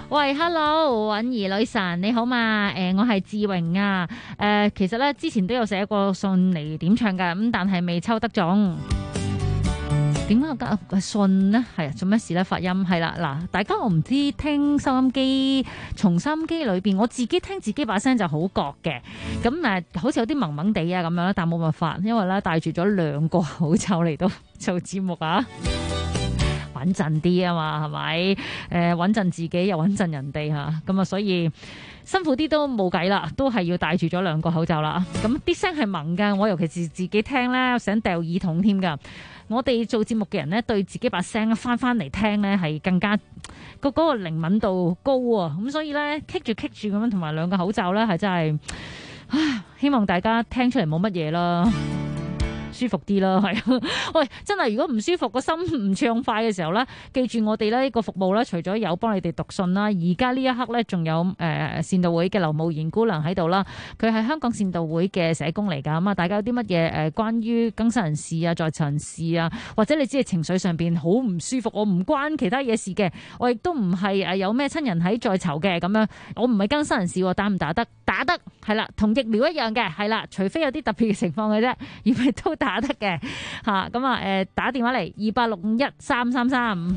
喂 ，Hello， 允兒女神你好嘛？我係志榮啊。其實咧之前都有寫過信嚟點唱㗎，咁但係未抽得中。點解個信呢？係啊，做咩事咧？發音係啦，嗱，大家我唔知聽收音機，從收音機裏邊，我自己聽自己把聲就好覺嘅。咁好似有啲蒙蒙地啊咁樣啦，但冇辦法，因為咧戴住咗2個口罩嚟到做節目啊，穩陣啲啊嘛，係咪？穩陣自己又穩陣人哋嚇，咁啊，所以辛苦啲都冇計啦，都係要戴住咗2個口罩啦。咁啲聲係蒙㗎，我尤其是自己聽咧，想掉耳筒添㗎。我哋做節目嘅人咧，對自己把聲翻嚟聽咧，係更加嗰個靈敏度高啊！咁所以咧，棘住咁樣，同埋2個口罩咧，係真係，希望大家聽出嚟冇乜嘢啦。舒服啲啦，係喂，真係如果唔舒服，個心唔暢快嘅時候咧，記住我哋呢個服務咧，除咗有幫你哋讀信啦，而家呢一刻咧，仲有善道會嘅劉慕賢姑娘喺度啦，佢係香港善道會嘅社工嚟㗎。咁啊，大家有啲乜嘢關於更生人士啊、在囚人士啊，或者你知係情緒上邊好唔舒服，我唔關其他嘢事嘅，我亦都唔係有咩親人喺在囚嘅咁樣，我唔係更生人士，打唔打得？打得係啦，同疫苗一樣嘅，係啦，除非有啲特別嘅情況嘅啫，而係都打得嘅嚇。咁啊打電話嚟28613333。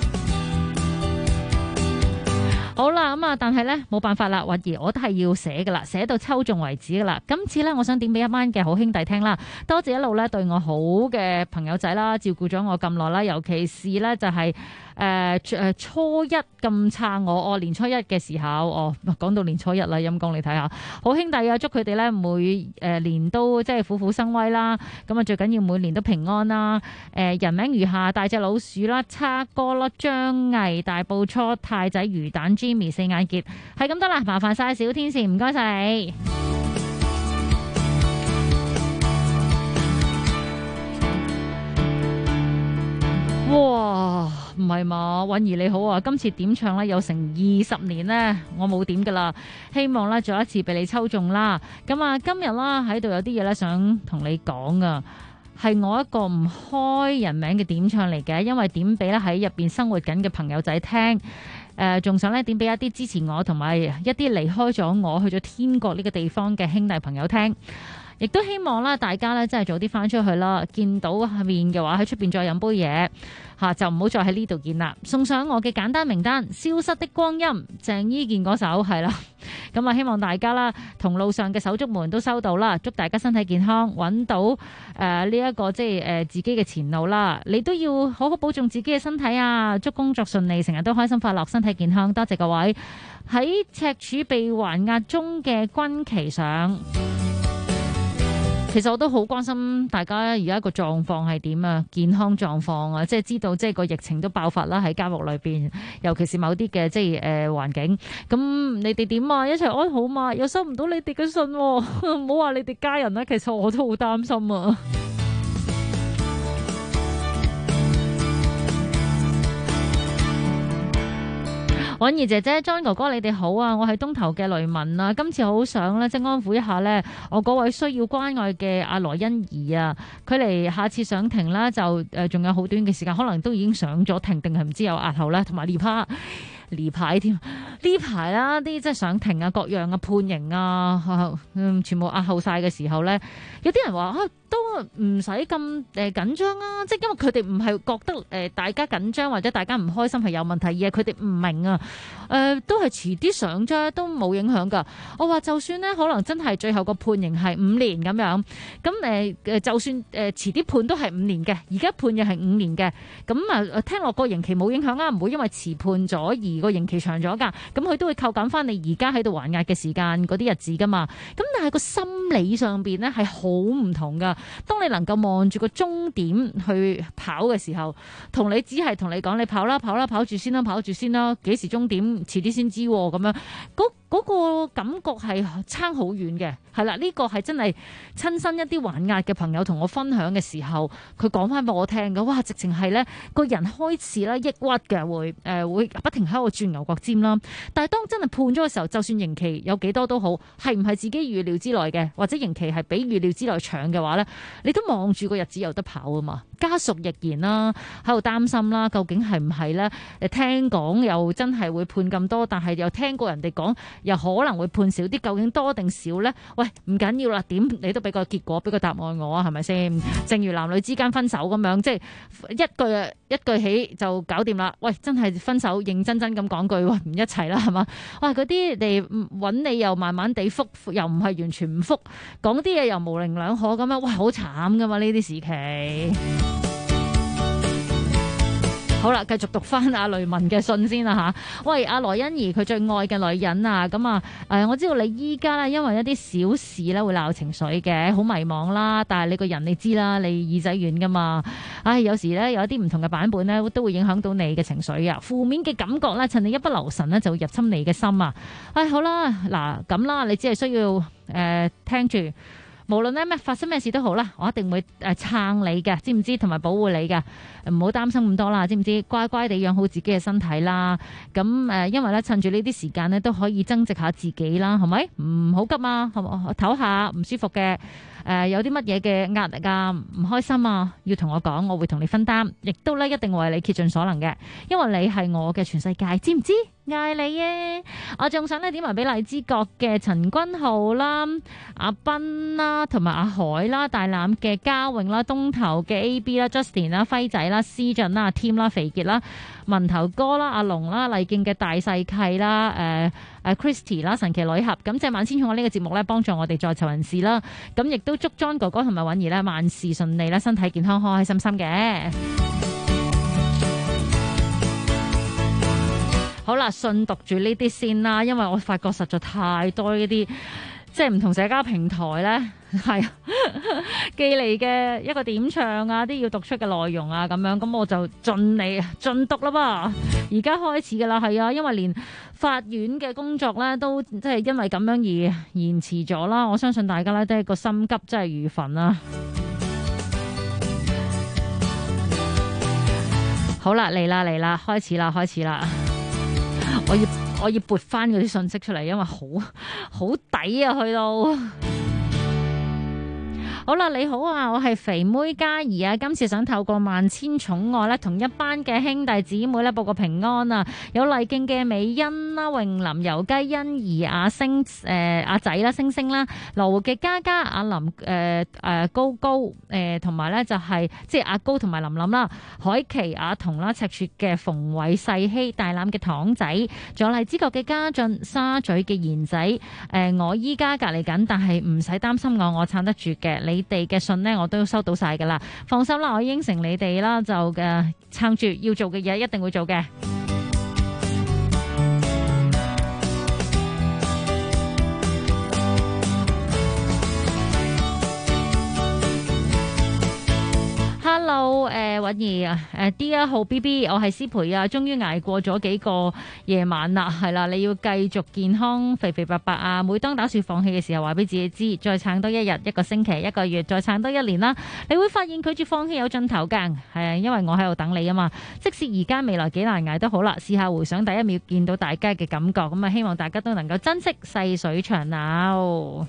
好啦，咁啊，但係咧冇辦法啦，允兒我都係要寫噶啦，寫到抽中為止噶啦。今次咧，我想點俾一班嘅好兄弟聽啦，多謝一路咧對我好嘅朋友仔啦，照顧咗我咁耐啦，尤其是咧就係初一咁撐我，年初一嘅時候，講到年初一啦，陰公你睇下，好兄弟啊，祝佢哋咧每年都即係虎虎生威啦，咁啊最緊要每年都平安啦。人名如下，大隻老鼠啦，叉哥啦，張毅、大埔初、太仔、魚蛋、Jimmy、四眼傑，係咁得啦，麻煩晒小天使，唔該晒你。哇，唔係嘛，允兒你好啊！今次點唱咧有成20年呢，我冇點噶啦，希望咧再一次俾你抽中啦。咁啊，今日啦喺度有啲嘢咧想同你講啊，係我一個唔開人名嘅點唱嚟嘅，因為點俾咧喺入邊生活緊嘅朋友仔聽，仲想咧點俾一啲支持我同埋一啲離開咗我去咗天國呢個地方嘅兄弟朋友聽。亦都希望啦，大家咧真係早啲翻出去啦，見到面嘅話喺出邊再飲杯嘢嚇，就唔好再喺呢度見啦。送上我嘅簡單名單，消失的光陰，鄭伊健嗰首係啦。咁啊，希望大家啦，同路上嘅手足們都收到啦，祝大家身體健康，揾到呢一個即係自己嘅前路啦。你都要好好保重自己嘅身體啊！祝工作順利，成日都開心快樂，身體健康。多謝各位喺赤柱被還押中嘅軍旗上。其實我都好關心大家而家個狀況係點啊，健康狀況啊，即係知道即係個疫情都爆發啦喺監獄裏邊，尤其是某啲嘅即係環境。咁你哋點啊？一齊安好嘛？又收唔到你哋嘅信，唔好話你哋家人啦。其實我都好擔心啊。允兒姐姐、John 哥哥，你哋好啊！我係東頭嘅雷文啊，今次好想咧，即係安撫一下咧，我嗰位需要關愛嘅阿羅欣怡啊，佢嚟下次上庭啦，就仲有好短嘅時間，可能都已經上咗庭，定係唔知有押後咧，同埋呢排添，呢排啦啲即係上庭啊，各樣嘅判刑啊，全部押後晒嘅時候咧，有啲人話都唔使咁緊張啊！即係因為佢哋唔係覺得大家緊張或者大家唔開心係有問題，而係佢哋唔明啊。都係遲啲上啫，都冇影響㗎。我話就算咧，可能真係最後個判刑係5年咁樣，咁就算遲啲判都係5年嘅，而家判嘅係5年嘅，咁啊聽落個刑期冇影響啊，唔會因為遲判咗而個刑期長咗㗎。咁佢都會扣減翻你而家喺度還押嘅時間嗰啲日子㗎嘛。咁但係個心理上邊咧係好唔同㗎。當你能夠望住個終點去跑嘅時候，同你只係同你講你跑啦，跑住先啦，幾時終點遲啲先知咁樣，嗰嗰個感覺係差好遠嘅。係啦，呢個係真係親身一啲還押嘅朋友同我分享嘅時候，佢講翻俾我聽嘅，哇！直情係咧個人開始咧抑鬱嘅，會不停喺度轉牛角尖啦。但係當真係判咗嘅時候，就算刑期有幾多都好，係唔係自己預料之內嘅，或者刑期係比預料之內長嘅話咧，你都望住個日子有得跑啊嘛。家屬亦然啦，喺度擔心啦，究竟係唔係咧？聽講又真係會判咁多，但係又聽過人哋講又可能會判少啲，究竟多定少咧？喂，唔緊要啦，點你都俾個結果，俾個答案我啊，係咪先？正如男女之間分手咁樣，即係一句起就搞掂啦。喂，真係分手，認真真咁講句，喂，唔一齊啦，係嘛？哇，嗰啲你揾你又慢慢地覆，又唔係完全唔覆，講啲嘢又模棱兩可咁樣，哇，好慘噶嘛呢啲時期。好啦，繼續讀翻阿雷文嘅信先啦吓。喂，阿羅欣怡佢最愛嘅女人啊，咁啊我知道你依家咧因為一啲小事咧會鬧情緒嘅，好迷茫啦。但係你個人你知啦，你耳仔軟噶嘛。唉，有時咧有一啲唔同嘅版本咧都會影響到你嘅情緒啊。負面嘅感覺咧，趁你一不留神咧就會入侵你嘅心啊。唉，好啦，嗱咁啦，你只係需要聽住。無論咧發生咩事都好啦，我一定會撐你嘅，知唔知？同埋保護你嘅，唔好擔心咁多啦，知唔知？乖乖地養好自己嘅身體啦。咁因為咧趁住呢啲時間咧都可以增值下自己啦，係咪？唔好急啊，唞下唔舒服嘅。有啲乜嘢嘅壓力啊，唔開心啊，要同我講，我會同你分擔，亦都咧一定為你竭盡所能嘅，因為你係我嘅全世界，知唔知？愛你耶！我仲想咧點埋俾荔枝角嘅陳君浩啦、阿斌啦、同埋阿海啦、大欖嘅嘉穎啦、東頭嘅 AB 啦、Justin 啦、輝仔啦、思俊啦、阿 Tim 啦、肥傑啦、文頭哥啦、阿龍啦、麗健嘅大細契啦、Christy 啦、神奇女俠，感謝萬千寵愛呢個節目咧，幫助我哋在囚人士啦，咁亦都祝 John 哥哥同埋允兒咧萬事順利啦，身體健康，開開心心嘅。好啦，信讀住呢啲先啦，因為我發覺實在太多呢啲即係唔同社交平台咧係寄嚟嘅一個點唱啊，啲要讀出嘅內容啊咁樣，咁我就盡讀啦噃。而家開始噶啦，係啊，因為連法院嘅工作咧都即係因為咁樣而延遲咗啦。我相信大家咧都係個心急真係如焚啊。好啦，嚟啦，開始啦。我要撥翻嗰啲信息出嚟，因為好抵啊，去到。好啦，你好啊，我係肥妹嘉怡啊，今次想透過萬千寵愛咧，同一班嘅兄弟姊妹咧報個平安啊！有麗徑嘅美欣啦、詠琳、油雞、欣怡、阿星、阿仔啦、星星啦、羅湖嘅嘉嘉、阿林、高高同埋咧就係即係阿高同埋琳琳啦、海琪、阿童啦、赤柱嘅馮偉、細希、大欖嘅堂仔，仲有荔枝角嘅家俊、沙咀嘅賢仔。我依家隔離緊，但係唔使擔心我撐得住嘅。你哋嘅信呢，我都收到晒噶啦，放心啦，我應承你哋啦，就撐住要做嘅嘢，一定會做嘅。Hello， 允兒啊，D1號 BB， 我係思培啊，終於捱過咗幾個夜晚啦，係啦，你要繼續健康肥肥白白啊！每當打算放棄嘅時候，話俾自己知，再撐多一日、一個星期、一個月，再撐多一年啦，你會發現拒絕放棄有盡頭㗎，係因為我喺度等你啊嘛！即使而家未來幾難捱都好啦，試下回想第一秒見到大家嘅感覺，咁啊，希望大家都能夠珍惜細水長流。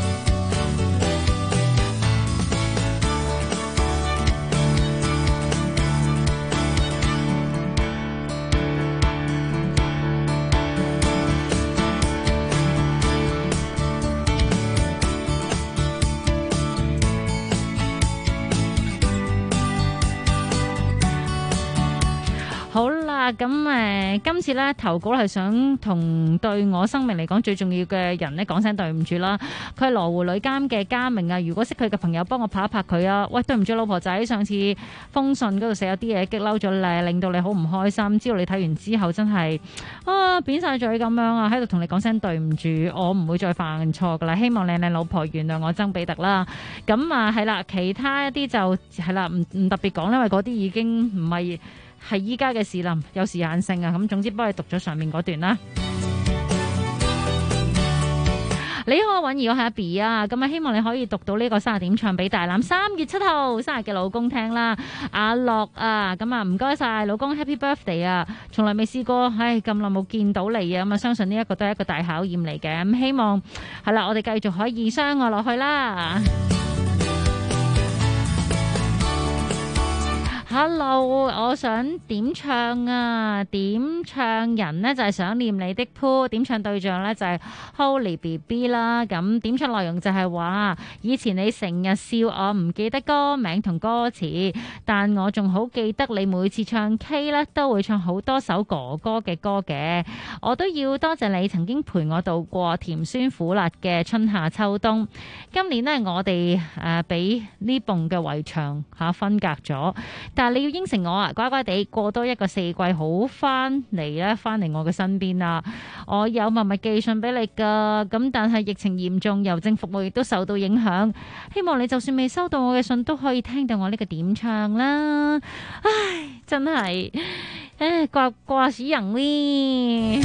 好啦，咁今次咧投稿係想同對我生命嚟講最重要嘅人咧講聲對唔住啦。佢係羅湖女監嘅嘉明啊，如果識佢嘅朋友幫我拍一拍佢啊。喂，對唔住老婆仔，上次封信嗰度寫有啲嘢激嬲咗你，令到你好唔開心。知道你睇完之後真係扁晒嘴咁樣啊，喺度同你講聲對唔住，我唔會再犯錯噶啦。希望靚老婆原諒我曾比特啦。咁啊係啦，其他一啲就係啦，唔特別講，因為嗰啲已經唔係依家嘅事啦，有時限性啊。咁總之幫你讀咗上面嗰段啦。 你好，允兒，我係阿 B 啊，咁啊希望你可以讀到呢個生日點唱俾大欖3月7號生日嘅老公聽啦。阿樂啊，咁啊唔該晒老公 Happy Birthday 啊，從來未試過，咁耐冇見到你啊，咁啊相信呢一個都係一個大考驗嚟嘅，咁希望係啦，我哋繼續可以相愛落去啦。Hello， 我想點唱啊！點唱人呢就係想念你的鋪，點唱對象呢就係 Holy BB 啦。咁點唱內容就係話，以前你成日笑我唔記得歌名同歌詞，但我仲好記得你每次唱 K 呢都會唱好多首哥哥嘅歌嘅。我都要多謝你曾經陪我度過甜酸苦辣嘅春夏秋冬。今年呢，我哋俾呢埲嘅圍牆分隔咗。但係你要應承我啊，乖乖地過多一個四季好翻嚟我嘅身邊啊！我有默默寄信俾你噶，咁但係疫情嚴重，郵政服務亦都受到影響。希望你就算未收到我嘅信，都可以聽到我呢個點唱啦！唉，真係掛死人呢！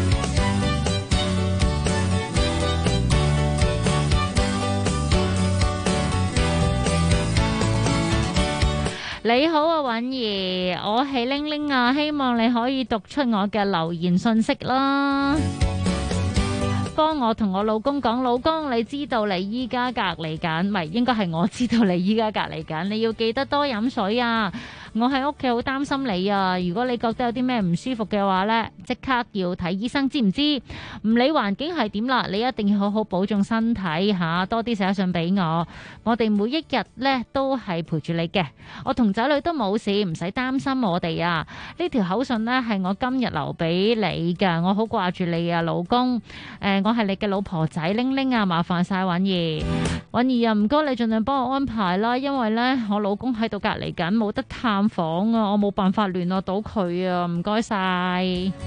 你好啊，允兒，我係玲玲啊，希望你可以讀出我嘅留言信息啦。幫我同我老公講，老公，你知道你依家隔離緊，唔係，應該係我知道你依家隔離緊，你要記得多飲水啊！我喺屋企好擔心你啊！如果你覺得有啲咩唔舒服嘅話呢，即刻要睇醫生，知唔知？唔理環境係點啦，你一定要好好保重身體嚇，多啲寫信俾我。我哋每一日呢都係陪住你嘅，我同仔女都冇事，唔使擔心我哋啊！呢條口信呢係我今日留俾你㗎，我好掛住你啊，老公。我係你嘅老婆仔玲玲啊，麻煩晒允兒。允兒啊，唔該你盡量幫我安排啦，因為呢，我老公喺度隔離緊，冇得探訪啊，我冇辦法聯絡到佢啊，唔該晒。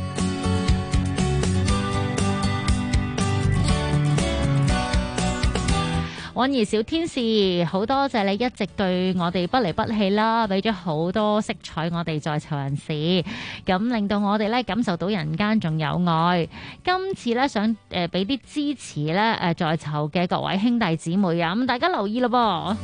允兒小天使，好多謝你一直對我哋不離不棄啦，俾咗好多色彩我哋在囚人士，咁令到我哋咧感受到人間仲有愛。今次咧想俾啲支持咧在囚嘅各位兄弟姊妹啊，咁大家留意咯噃。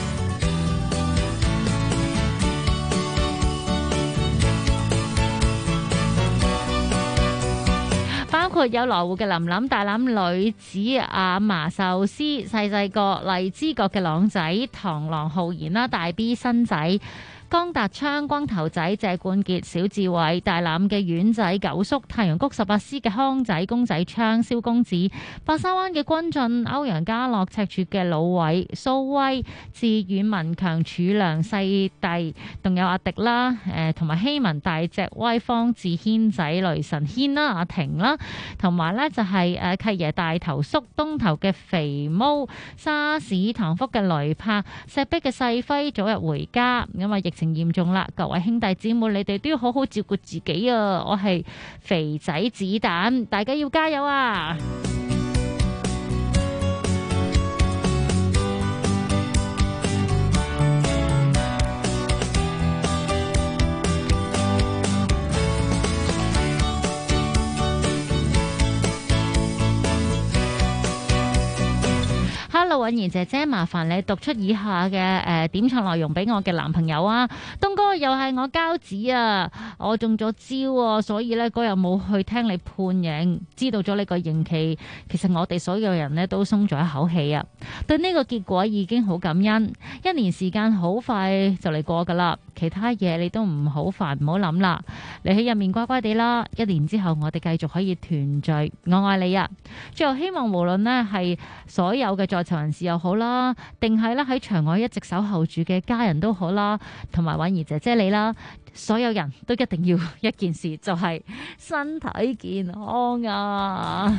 包括有羅湖嘅琳琳、大欖女子阿嫲壽司、細個荔枝角嘅朗仔、螳螂浩然啦、大 B 新仔、江達昌、光頭仔、謝冠傑、小志偉、大欖嘅丸仔、九叔、太陽谷18C嘅康仔、公仔昌、蕭公子、白沙灣嘅君進、歐陽家樂、赤柱嘅老偉、蘇威、志遠、文強、柱良、細弟，仲有阿迪啦，同埋希文、大隻威、方志軒仔、雷神軒啦、阿婷啦，同埋咧就係契爺大頭叔、東頭嘅肥毛、沙士、唐福嘅雷柏、石壁嘅細輝早日回家，咁啊疫情嚴重啦，各位兄弟姊妹，你哋都要好好照顧自己啊！我係肥仔子彈，大家要加油啊！Hello， 允兒姐姐，麻煩你讀出以下嘅點唱內容俾我嘅男朋友啊！東哥又係我交子啊！我中咗招啊，所以呢嗰日冇去聽你判刑，知道咗呢個刑期，其實我哋所有人呢都鬆咗一口氣啊！對呢個結果已經好感恩，一年時間好快就嚟過噶啦，其他嘢你都唔好煩，唔好諗啦，你喺入面乖乖地啦，一年之後我哋繼續可以團聚，我愛你啊！最後希望無論呢係所有嘅在囚人士又好啦，定係咧喺場外一直守候住嘅家人都好啦，同埋允兒姐姐你啦，所有人都一定要一件事，就係身體健康啊！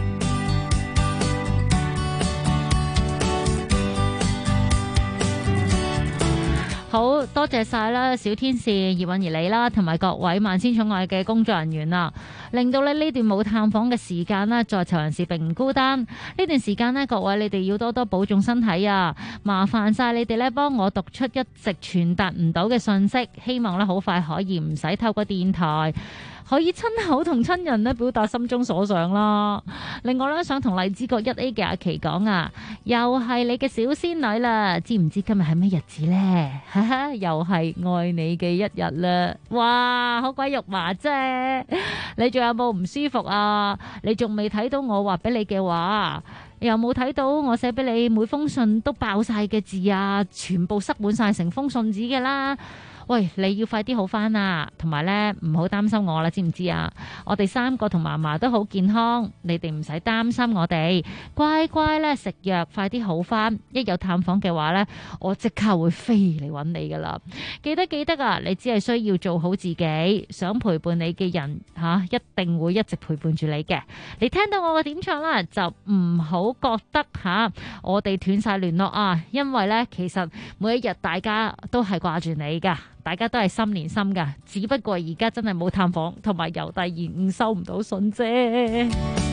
好多謝晒啦，小天使葉允兒你啦，同埋各位萬千寵愛嘅工作人員啊，令到咧呢段冇探訪嘅時間啦，在囚人士並唔孤單。呢段時間呢，各位你哋要多多保重身體啊！麻煩晒你哋咧，幫我讀出一直傳達唔到嘅信息，希望咧好快可以唔使透過電台可以親口同親人咧表達心中所想啦。另外咧，想同荔枝角 1A 嘅阿琪講啊，又係你嘅小仙女啦，知唔知今日係咩日子呢？哈哈，又係愛你嘅一日啦！哇，好鬼肉麻啫！你仲有冇唔舒服啊？你仲未睇到我話俾你嘅話？有冇睇到我寫俾你每封信都爆晒嘅字啊？全部塞滿晒成封信紙嘅啦！喂，你要快啲好返啊！同埋咧，唔好擔心我啦，知唔知啊？我哋3個同嫲嫲都好健康，你哋唔使擔心我哋，乖乖咧食藥，快啲好返。一有探訪嘅話咧，我即刻會飛嚟揾你噶啦。記得啊！你只係需要做好自己，想陪伴你嘅人一定會一直陪伴住你嘅。你聽到我嘅點唱啦，就唔好覺得我哋斷晒聯絡啊！因為咧，其實每一日大家都係掛住你噶。大家都係心連心噶，只不過而家真係冇探訪，同埋郵遞延誤收唔到信啫。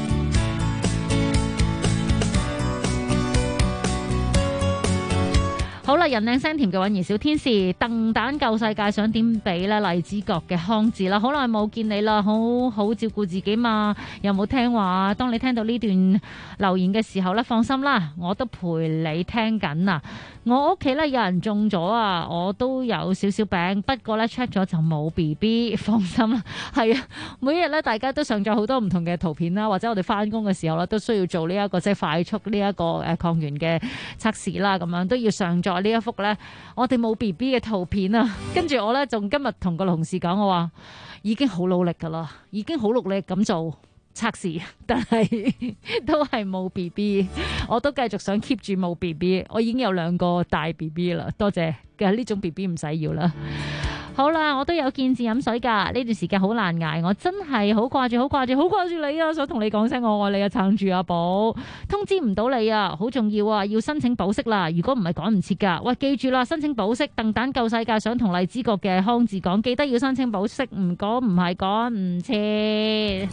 好啦，人靚聲甜嘅韻兒小天使，鄧蛋救世界想點俾咧？荔枝角嘅康治啦，好耐冇見你啦，好好照顧自己嘛，有冇聽話？當你聽到呢段留言嘅時候咧，放心啦，我都陪你聽緊啊！我屋企咧有人中咗啊，我都有少少病，不過咧 check 咗就冇 BB， 放心啦。係啊，每日咧大家都上咗好多唔同嘅圖片啦，或者我哋翻工嘅時候咧都需要做呢一個即係快速呢一個抗原嘅測試啦，咁樣都要上載呢一幅咧我哋冇 BB 嘅圖片啊。跟住我咧仲今日同個同事講，我話已經好努力噶啦，已經好努力咁做測試，但係都係冇 BB， 我都繼續想 keep 住冇 BB， 我已經有2個大 BB 啦，多謝嘅呢種 BB 唔使要啦。好啦，我都有見字飲水噶，呢段時間好難捱，我真係好掛住你啊！想同你講聲我愛你啊，撐住阿寶，通知唔到你啊，好重要啊，要申請保釋啦，如果唔係趕唔切噶。喂，記住啦，申請保釋，鄧蛋救世界想同荔枝角嘅康治講，記得要申請保釋，唔係趕唔切。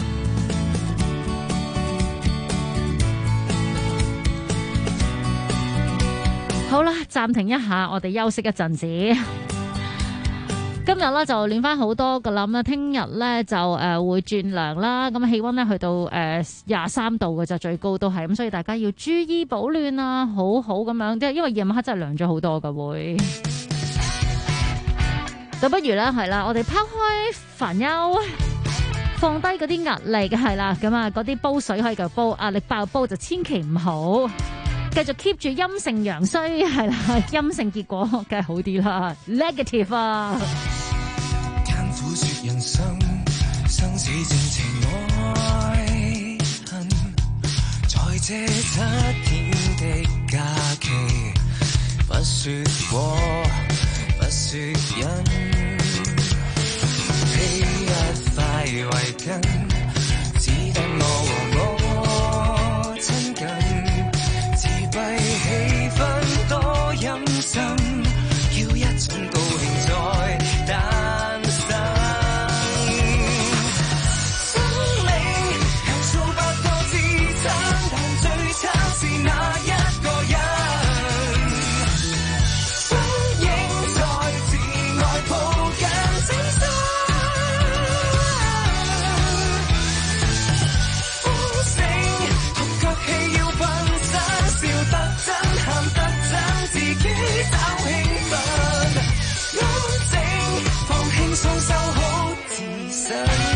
好啦，暫停一下，我哋休息一陣子。今日咧就暖翻好多噶啦，咁聽日咧就會轉涼啦，咁氣溫咧去到23度嘅就最高都係咁，所以大家要注意保暖啊，好好咁樣，即係因為夜晚黑真係涼咗好多噶會。就不如咧係啦，我哋拋開煩憂，放低嗰啲壓力係啦，咁啊嗰啲煲水可以夠煲，壓力爆煲就千祈唔好。繼續 keep 住陰盛陽衰係啦，陰盛結果梗係好啲啦 ，negative 啊！ 艱苦說人生，生死正情愛恨，在這7天的假期，不說過，不說忍，披一塊圍巾，只等我和我親近。為氣氛多陰森，要一種高興再誕生。生命有數百個自親，但最慘是那一個人，身影在自愛抱緊真身。風聲同腳氣要分身，笑得真，喊得真，自己找興奮，安靜放輕鬆，收好自身。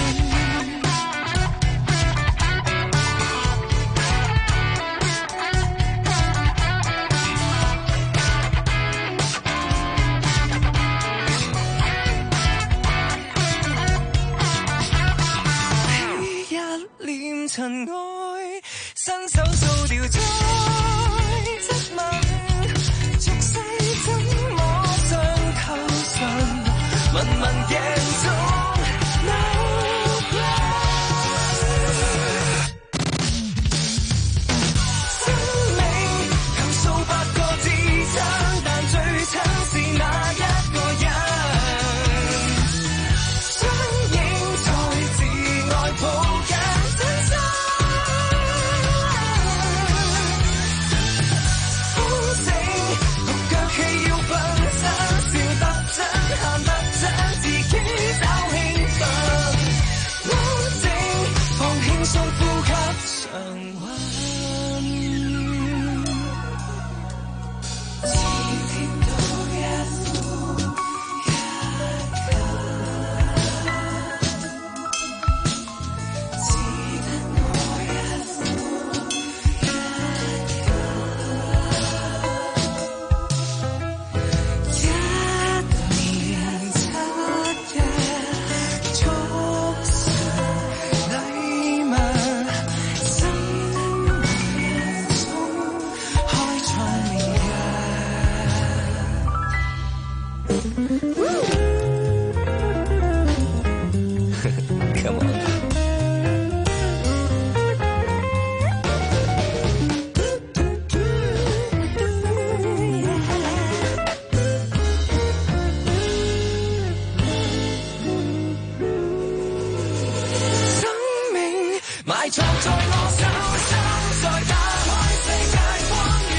披一臉塵埃，伸手掃掉再質問，俗世怎麼相扣唇，問問鏡中 no cry。生命有數百個自親，但最親是那一個人，身影在自愛抱緊真身。 Come on.埋藏在我手心，再打開世界光與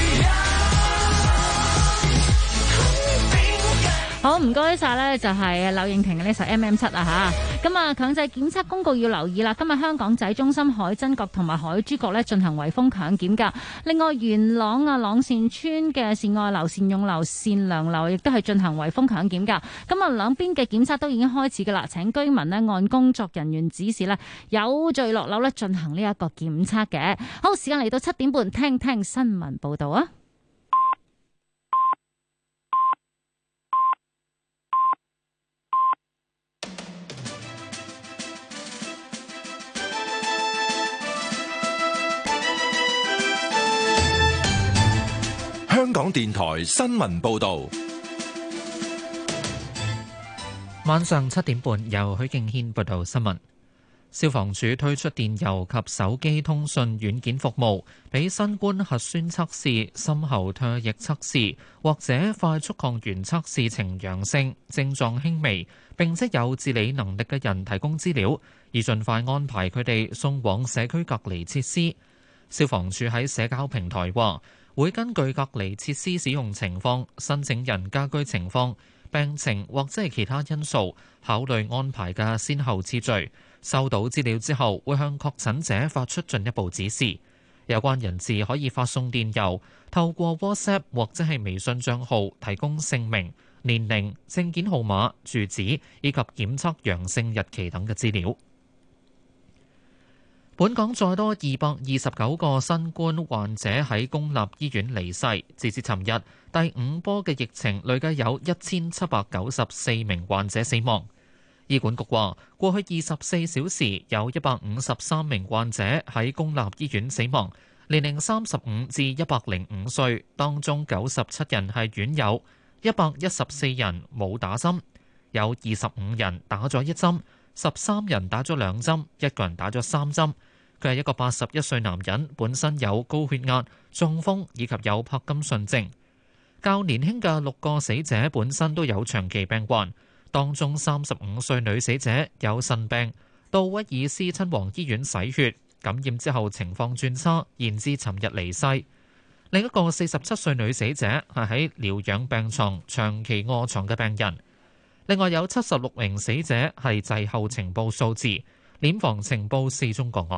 暗。 好，唔該晒咧，就係柳應廷嘅呢首 MM7啊吓。咁啊，強制檢測公告要留意啦。今日香港仔中心、海珍閣同埋海珠閣咧進行圍封強檢噶。另外，元朗啊朗善村嘅善愛樓、善用樓、善良樓亦都係進行圍封強檢噶。咁啊，兩邊嘅檢測都已經開始噶啦。請居民咧按工作人員指示咧有序落樓咧進行呢一個檢測嘅。好，時間嚟到7點半，聽聽新聞報道啊。 香港電台新聞報道， 晚上7點半由許敬軒報道新聞。消防處推出電郵及手機通訊軟件服務，俾新冠核酸測試、深喉唾液測試或者快速抗原測試呈陽性、症狀輕微並且有自理能力嘅人提供資料，以盡快安排佢哋送往社區隔離設施。消防處喺社交平台話，會根據隔離設施使用情況、申請人家居情況、病情或者係其他因素，考慮安排嘅先後次序。收到資料之後，會向確診者發出進一步指示。有關人士可以發送電郵、透過 WhatsApp 或者係微信帳號提供姓名、年齡、證件號碼、住址以及檢測陽性日期等嘅資料。本港再多229個新冠患者喺公立醫院離世，截至尋日，第5波嘅疫情累計有1794名患者死亡。醫管局話，過去24小時有153名患者喺公立醫院死亡，年齡35至105歲，當中97人係院友，114人冇打針，有25人打咗1針。13人打咗2針，1個人打咗3針。佢係一個81歲男人，本身有高血壓、中風以及有柏金遜症。較年輕嘅6個死者本身都有長期病患，當中35歲女死者有腎病，到威爾斯親王醫院洗血，感染之後情況轉差，延至尋日離世。另一個47歲女死者係喺療養病床長期臥床嘅病人。另外有76名死者係滯後呈報數字，殮房呈報4宗個案。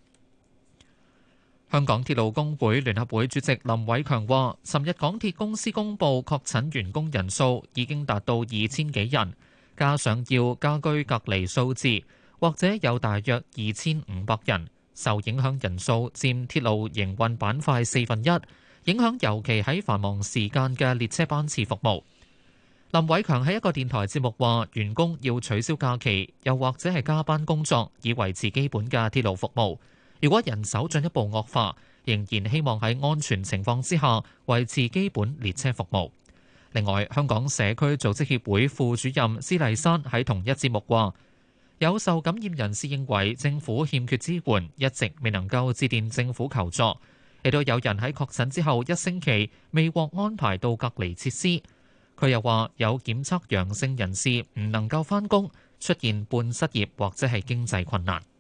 香港鐵路工會聯合會主席林偉強話，尋日港鐵公司公布確診員工人數已經達到2000幾人，加上要家居隔離數字，或者有大約2500人，受影響人數佔鐵路營運板塊1/4，影響尤其喺繁忙時間嘅列車班次服務。林偉強喺一個電台節目話，員工要取消假期，又或者係加班工作，以維持基本嘅鐵路服務。如果人手進一步惡化，仍然希望喺安全情況之下維持基本列車服務。另外，香港社區組織協會副主任施麗珊喺同一節目話，有受感染人士認為政府欠缺支援，一直未能夠致電政府求助。亦都有人喺確診之後1星期未獲安排到隔離設施。佢又話，有檢測陽性人士唔能夠返工，出現半失業或者係經濟困難。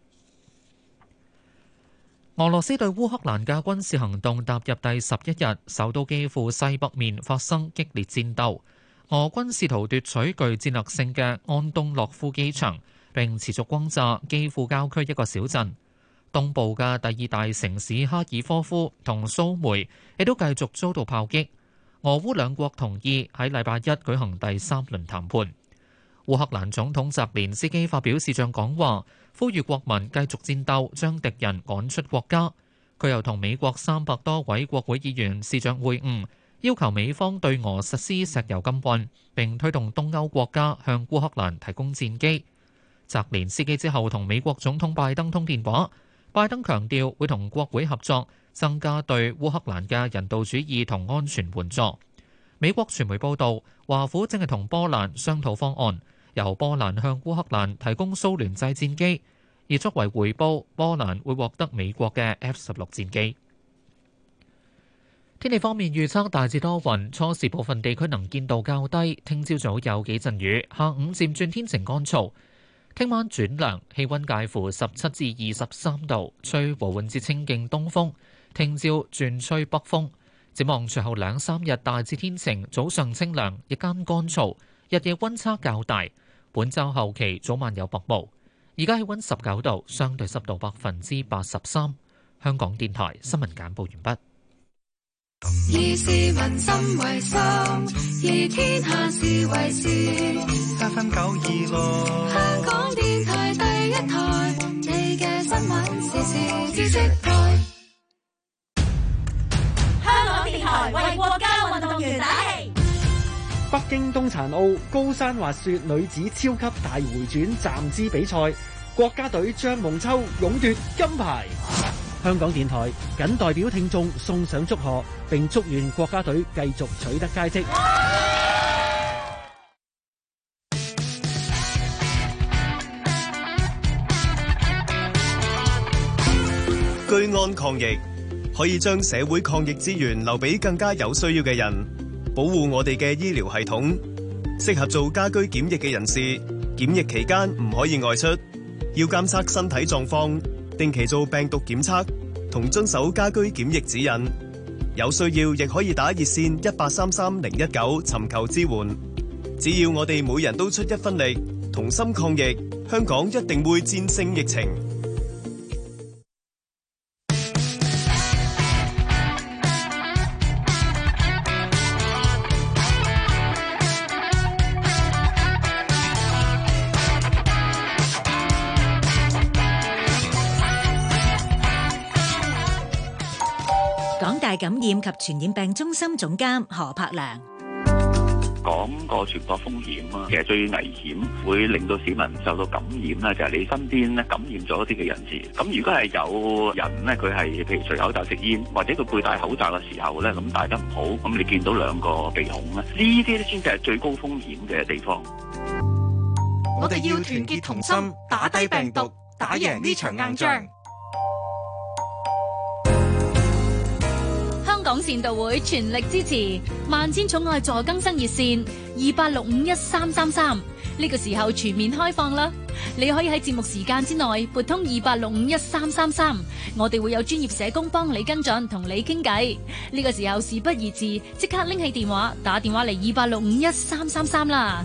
俄羅斯對烏克蘭嘅軍事行動踏入第11日，首都基輔西北面發生激烈戰鬥。俄軍試圖奪取具戰略性嘅安東諾夫機場，並持續轟炸基輔郊區一個小鎮。東部嘅第2大城市哈爾科夫同蘇梅亦都繼續遭到炮擊。俄烏兩國同意喺禮拜一舉行第3輪談判。烏克蘭總統澤連斯基發表視像講話，呼籲國民繼續戰鬥，將敵人趕出國家。佢又同美國300多位國會議員視像會晤，要求美方對俄實施石油禁運，並推動東歐國家向烏克蘭提供戰機。澤連斯基之後同美國總統拜登通電話，拜登強調會同國會合作，增加對烏克蘭嘅人道主義同安全援助。 美國傳媒報道，華府正係同波蘭商討方案，由波蘭向烏克蘭提供蘇聯製戰機，而作為回報，波蘭會獲得美國嘅 F-16戰機。天氣方面預測大致多雲，初時部分地區能見度較低，聽朝早有幾陣雨，下午漸轉天晴乾燥。聽晚轉涼，氣溫介乎17至23度，吹和緩至清勁東風。聽朝轉吹北風。展望隨後兩三日大致天晴，早上清涼，日間乾燥，日夜溫差較大。本週後期早晚有薄霧。而家氣溫19度，相對濕度83%。香港電台新聞簡報完畢。 以市民心為心，以天下事為事。926香港電台第一台，你嘅新聞時事知識台。 香港電台為國家運動員打氣。 北京冬殘奧高山滑雪女子超級大回轉站姿比賽，國家隊張夢秋勇奪金牌。香港電台謹代表聽眾送上祝賀，並祝願國家隊繼續取得佳績。 居安抗疫可以將社會抗疫資源留俾更加有需要嘅人，保護我哋嘅醫療系統。適合做家居檢疫嘅人士，檢疫期間唔可以外出，要監測身體狀況，定期做病毒檢測，同遵守家居檢疫指引。有需要亦可以打熱線1833-019尋求支援。只要我哋每人都出一分力，同心抗疫，香港一定會戰勝疫情。 大感染及傳染病中心總監何柏良講個傳播風險啊，其實最危險會令到市民受到感染咧，就係你身邊咧感染咗一啲嘅人士。咁如果係有人咧，佢係譬如除口罩食煙，或者佢佩戴口罩嘅時候咧，咁戴得唔好，咁你見到兩個鼻孔咧，呢啲咧先至係最高風險嘅地方。 我哋要團結同心，打低病毒，打贏呢場硬仗。 香港善導會全力支持萬千寵愛助更生熱線28651333，呢個時候全面開放啦！你可以喺節目時間之內撥通28651333，我哋會有專業社工幫你跟進，同你傾偈。呢個時候事不宜遲，即刻拎起電話打電話嚟28651333啦！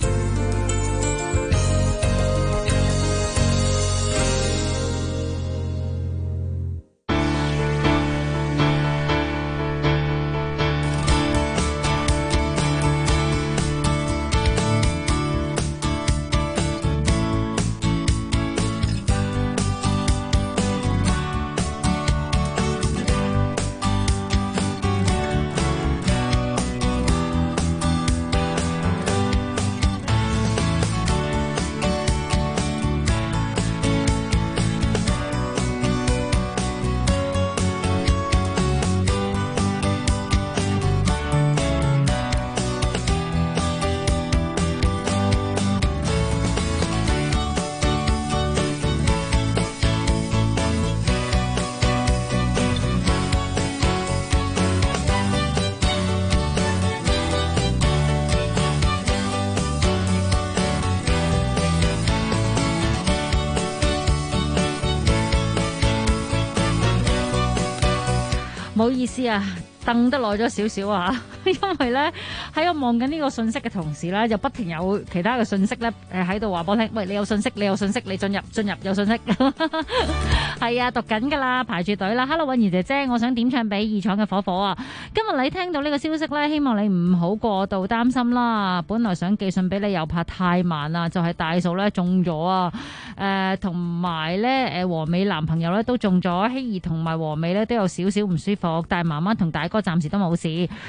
唔好意思啊，等得耐咗少少啊，因為咧喺我望緊呢個信息嘅同時咧，就不停有其他嘅信息咧喺度話俾我聽，喂，你有信息，你有信息，你進入有信息，係啊，讀緊噶啦，排住隊啦。Hello， 允兒姐姐，我想點唱俾二廠嘅火火啊！今日你聽到呢個消息咧，希望你唔好過度擔心啦。本來想寄信俾你，又怕太慢啦，就係大數咧中咗啊！同埋咧和美男朋友咧都中咗，希兒同埋和美咧都有少少唔舒服，但係媽媽同大哥暫時都冇事。收到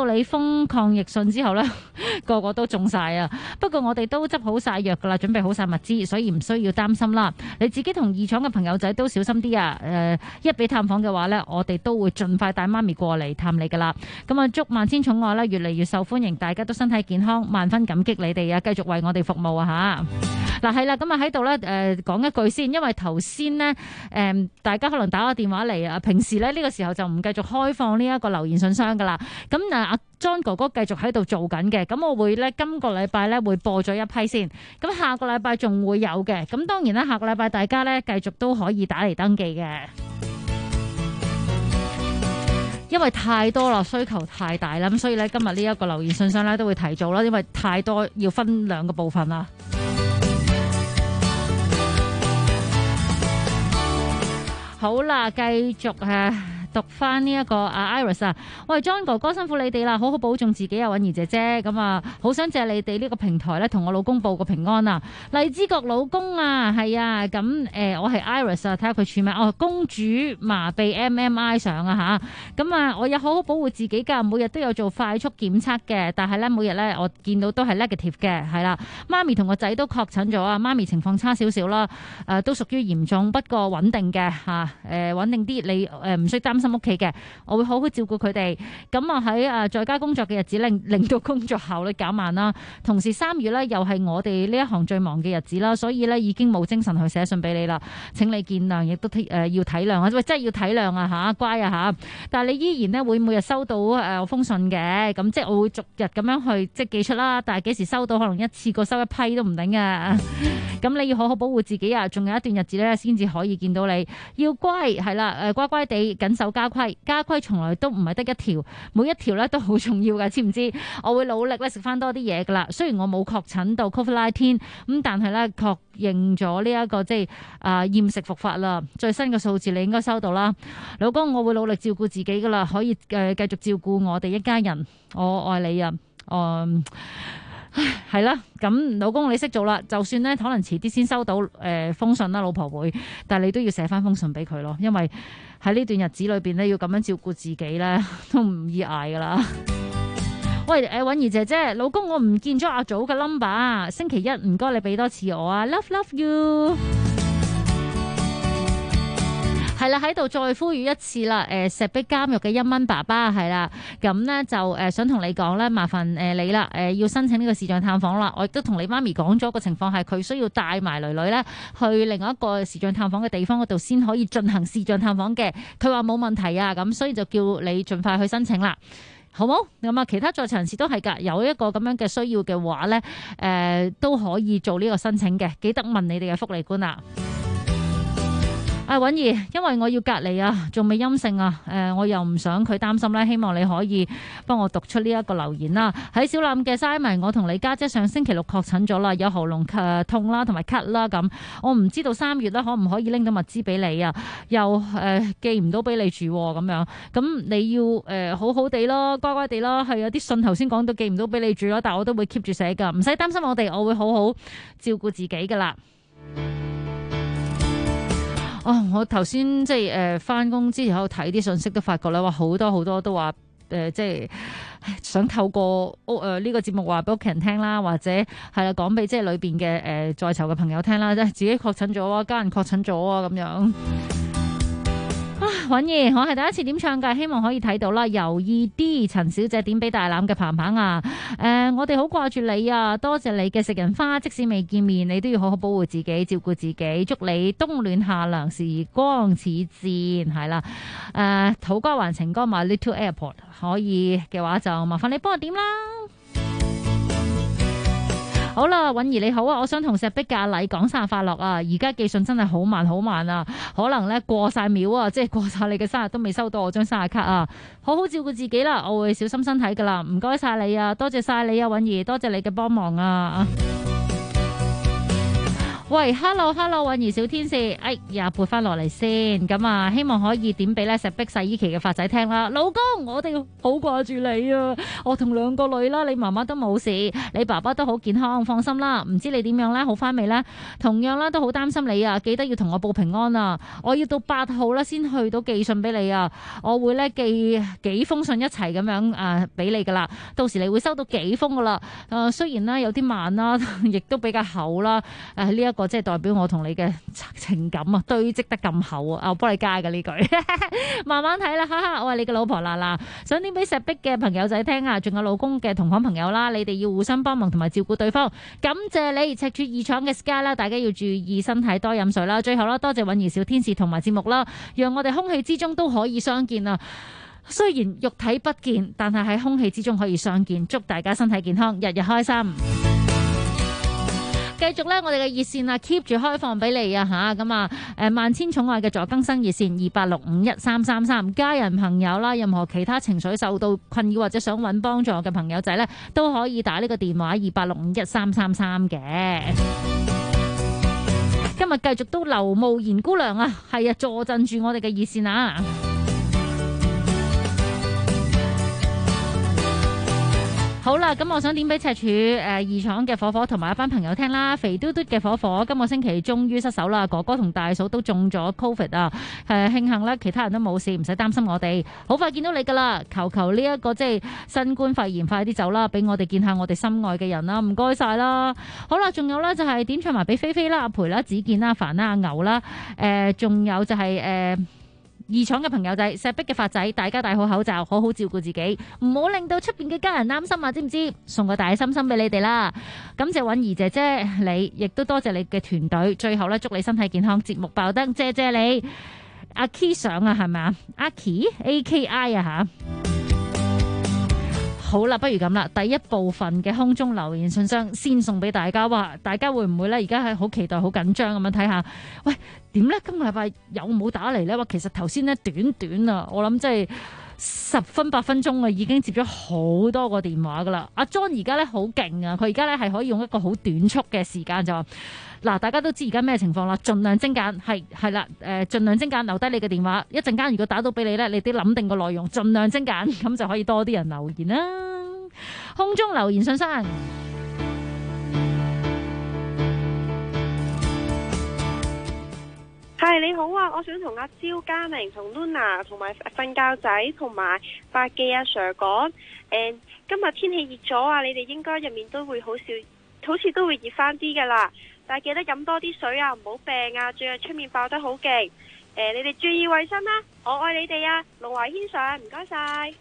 到你封抗疫信之後呢，個個都中晒啊！不過我哋都執好晒藥噶啦，準備好晒物資，所以唔需要擔心啦。你自己同義廠嘅朋友仔都小心啲啊！一俾探訪嘅話呢，我哋都會盡快帶媽咪過嚟探你噶啦。咁啊，祝萬千寵愛呢越嚟越受歡迎，大家都身體健康，萬分感激你哋啊！繼續為我哋服務啊嚇！嗱係啦，咁啊喺度呢講一句先，因為頭先呢，大家可能打個電話嚟啊，平時呢個時候就唔繼續開放呢一個留言信箱噶啦。咁阿 John 哥哥繼續喺度做緊嘅，咁我會呢今個禮拜呢會播咗一批先，咁下個禮拜仲會有嘅。咁當然啦，下個禮拜大家呢繼續都可以打嚟登記嘅，因為太多啦，需求太大啦，咁所以呢今日呢一個留言信箱呢都會提早啦，因為太多要分兩個部分啦。好啦，繼續讀翻呢一個Iris 啊，喂 John 哥哥辛苦你哋啦，好好保重自己啊，韻儀姐姐，咁啊好想借你哋呢個平台咧，同我老公報個平安啊，荔枝角老公啊，係啊，咁我係 Iris 啊，睇下佢署名哦，公主麻痹 MMI 上啊吓，咁啊我有好好保護自己噶，每日都有做快速檢測嘅，但係咧每日咧我見到都係 negative 嘅，係啦，媽咪同個仔都確診咗啊，媽咪情況差少少啦，都屬於嚴重，不過穩定嘅吓，穩定啲，你唔需要擔心屋企嘅，我會好好照顧佢哋。咁啊喺在家工作嘅日子令到工作效率減慢啦。同時3月咧又係我哋呢一行最忙嘅日子啦，所以咧已經冇精神去寫信俾你啦。請你見諒，亦都要體諒啊！喂，真係要體諒啊吓，乖啊吓。但係你依然咧會每日收到封信嘅，咁即係我會逐日咁樣去即係寄出啦。但係幾時收到，可能一次過收一批都唔定啊。咁你要好好保護自己啊！仲有一段日子咧先至可以見到你。要乖係啦，乖乖地緊守家規，家規從來都唔係得一條，每一條咧都好重要㗎，知唔知？我會努力咧食翻多啲嘢噶啦。雖然我冇確診到 COVID-19，咁但係咧確認咗呢一個即係厭食復發啦。最新嘅數字你應該收到啦，老公，我會努力照顧自己噶啦，可以繼續照顧我哋一家人。我愛你啊，係啦，咁老公你識做啦，就算咧可能遲啲先收到封信啦，老婆會，但係你都要寫翻封信俾佢咯，因為喺呢段日子裏邊咧要咁樣照顧自己咧都唔易捱噶啦。喂，韻儀姐姐，老公我唔見咗阿祖嘅 number， 星期一唔該你俾多次我啊 ，love you。係啦，喺度再呼籲一次啦，石壁監獄嘅1蚊爸爸係啦，咁呢就想同你講咧，麻煩你啦，要申請呢個視像探訪啦。我亦都同你媽咪講咗個情況係，佢需要帶埋囡囡咧去另外一個視像探訪嘅地方嗰度先可以進行視像探訪嘅。佢話冇問題啊，咁所以就叫你盡快去申請啦，好冇？咁啊，其他在場人士都係㗎，有一個咁樣嘅需要嘅話咧，都可以做呢個申請嘅。記得問你哋嘅福利官啊。韻儀，因為我要隔離啊，仲未陰性啊，我又唔想佢擔心咧，希望你可以幫我讀出呢一個留言啦。喺小欖嘅Simon，我同你家姐上星期六確診咗啦，有喉嚨痛啦，同埋咳啦咁。我唔知道3月咧可唔可以拎到物資俾你啊？又寄唔到俾你住咁樣，咁你要好好地咯，乖乖地咯。係有啲信頭先講到寄唔到俾你住咯，但我都會 keep 住寫噶，唔使擔心我哋，我會好好照顧自己噶啦。我頭先即係返工之前喺度睇啲信息，都發覺咧，話好多都話即係想透過呢個節目話俾屋企人聽啦，或者係啦講俾即係裏邊嘅在囚嘅朋友聽啦，即係自己確診咗啊，家人確診咗啊咁樣。韻儀，我係第一次點唱㗎，希望可以睇到啦。猶豫啲，陳小姐點俾大欖嘅鵬鵬啊！我哋好掛住你啊，多謝你嘅食人花，即使未見面，你都要好好保護自己，照顧自己。祝你冬暖夏涼，時光似箭，係啦。土瓜灣情歌My Little Airport， 可以嘅話就麻煩你幫我點啦。好啦，韻儀你好啊，我想同石壁嘅阿禮講生日快樂啊！而家寄信真係好慢啊，可能咧過晒秒啊，即係過晒你嘅生日都未收到我張生日卡啊！好好照顧自己啦，我會小心身體噶啦，唔該晒你啊，多謝晒你啊，韻儀，多謝你嘅幫忙啊！ 喂 ，hello， 韻兒小天使，哎呀，撥翻落嚟先，咁啊，希望可以點俾咧石壁洗衣機嘅發仔聽啦。老公，我哋好掛住你啊！我同2個女啦，你媽媽都冇事，你爸爸都好健康，放心啦。唔知你點樣咧，好翻未咧？同樣啦，都好擔心你啊，記得要同我報平安啊！我要到8號啦，先去到寄信俾你啊！我會咧寄幾封信一齊咁樣俾你噶啦，到時你會收到幾封噶啦。雖然咧有啲慢啦，亦都比較厚啦。呢一個即係代表我同你嘅情感啊，堆積得咁厚啊！我幫你加嘅呢句，慢慢睇啦，哈哈！我係你嘅老婆啦，想點俾石壁嘅朋友仔聽啊？仲有老公嘅同房朋友啦，你哋要互相幫忙同埋照顧對方。感謝你，赤柱2廠嘅 Sky 啦，大家要注意身體，多飲水啦。最後啦，多謝韻兒小天使同埋節目啦，讓我哋空氣之中都可以相見啊！雖然肉體不見，但係喺空氣之中可以相見。祝大家身體健康，日日開心。繼續咧，我哋嘅熱線啊 keep 住開放俾你啊吓，咁啊萬千寵愛嘅助更生熱線28651333，家人朋友啦，任何其他情緒受到困擾或者想揾幫助嘅朋友仔咧，都可以打呢個電話28651333嘅。今日繼續都劉慕賢姑娘啊，係啊，坐鎮住我哋嘅熱線啊。好啦，咁我想點俾赤柱2廠嘅火火同埋一班朋友聽啦。肥嘟嘟嘅火火今個星期終於失手啦，哥哥同大嫂都中咗 Covid 啊，慶幸咧其他人都冇事，唔使擔心我哋，好快見到你噶啦。求呢一個即係新冠肺炎快啲走啦，俾我哋見下我哋心愛嘅人啦，唔該晒啦。好啦，仲有咧就係點唱埋俾菲菲啦、阿培啦、子健啦、凡啦、阿牛啦，仲有就係2廠嘅朋友仔、石壁嘅發仔，大家戴好口罩，好好照顧自己，唔好令到出邊嘅家人擔心啊！知唔知？送個大心心俾你哋啦！感謝韻兒姐姐，你亦都多謝你嘅團隊。最後咧，祝你身體健康，節目爆燈，謝謝你。阿 Key 上啊，係咪啊？阿 Key AKI 啊吓。好啦，不如咁啦，第一部分嘅空中留言信箱先送俾大家。哇，大家會唔會咧？而家係好期待、好緊張咁樣睇下。喂，點咧？今個禮拜有冇打嚟咧？話其實頭先咧短啊，我諗即係10分8分鐘啊，已經接咗好多個電話噶啦。阿 John 而家咧好勁啊，佢而家咧係可以用一個好短促嘅時間就話嗱，大家都知而家咩情況啦，盡量精簡係啦，盡量精簡留低你嘅電話。一陣間如果打到俾你咧，你啲諗定個內容，盡量精簡，咁就可以多啲人留言啦。空中留言信箱， 係你好啊，我想同阿焦嘉明、同 Luna 同埋瞓覺仔同埋百記阿 Sir 講，今日天氣熱咗啊，你哋應該入面都會好似都會熱翻啲噶啦，但係記得飲多啲水啊，唔好病啊，最近出面爆得好勁，你哋注意衛生啦，我愛你哋啊，龍華軒上，唔該晒。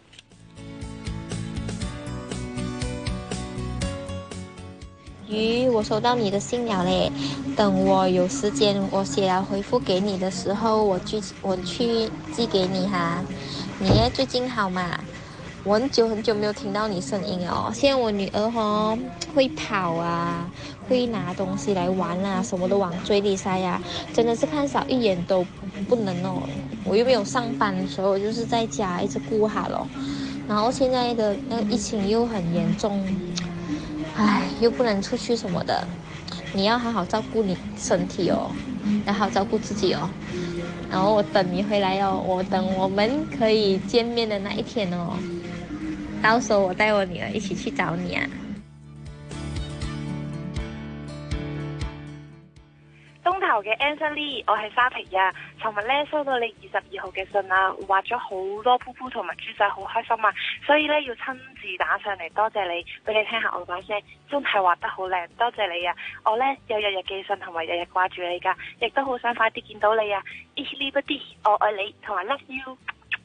魚，我收到你的信了嘞，等我有時間我寫了回覆給你的時候，我去寄給你哈。你最近好嗎？我很久沒有聽到你聲音哦。現在我女兒會跑啊，會拿東西來玩啊，什麼都往嘴裏塞啊，真的是看少一眼都不能哦。我又沒有上班，所以我就是在家一直顧下咯。然後現在的那個疫情又很嚴重。唉，又不能出去什麼的，你要好好照顧你身體哦，要好好照顧自己哦。然後我等你回來哦，我等我們可以見面的那一天哦。到時候我帶我女兒一起去找你啊。 東頭嘅 Anthony， 我係沙皮啊。尋日咧收到你22號嘅信啊，畫咗好多噗噗同埋豬仔，好開心啊！所以咧要親自打上嚟，多謝你，俾你聽下我把聲，真係畫得好靚，多謝你啊！我咧有日日寄信同埋日日掛住你噶，亦都好想快啲見到你啊！Ich liebe dich，我愛你，同埋 love you。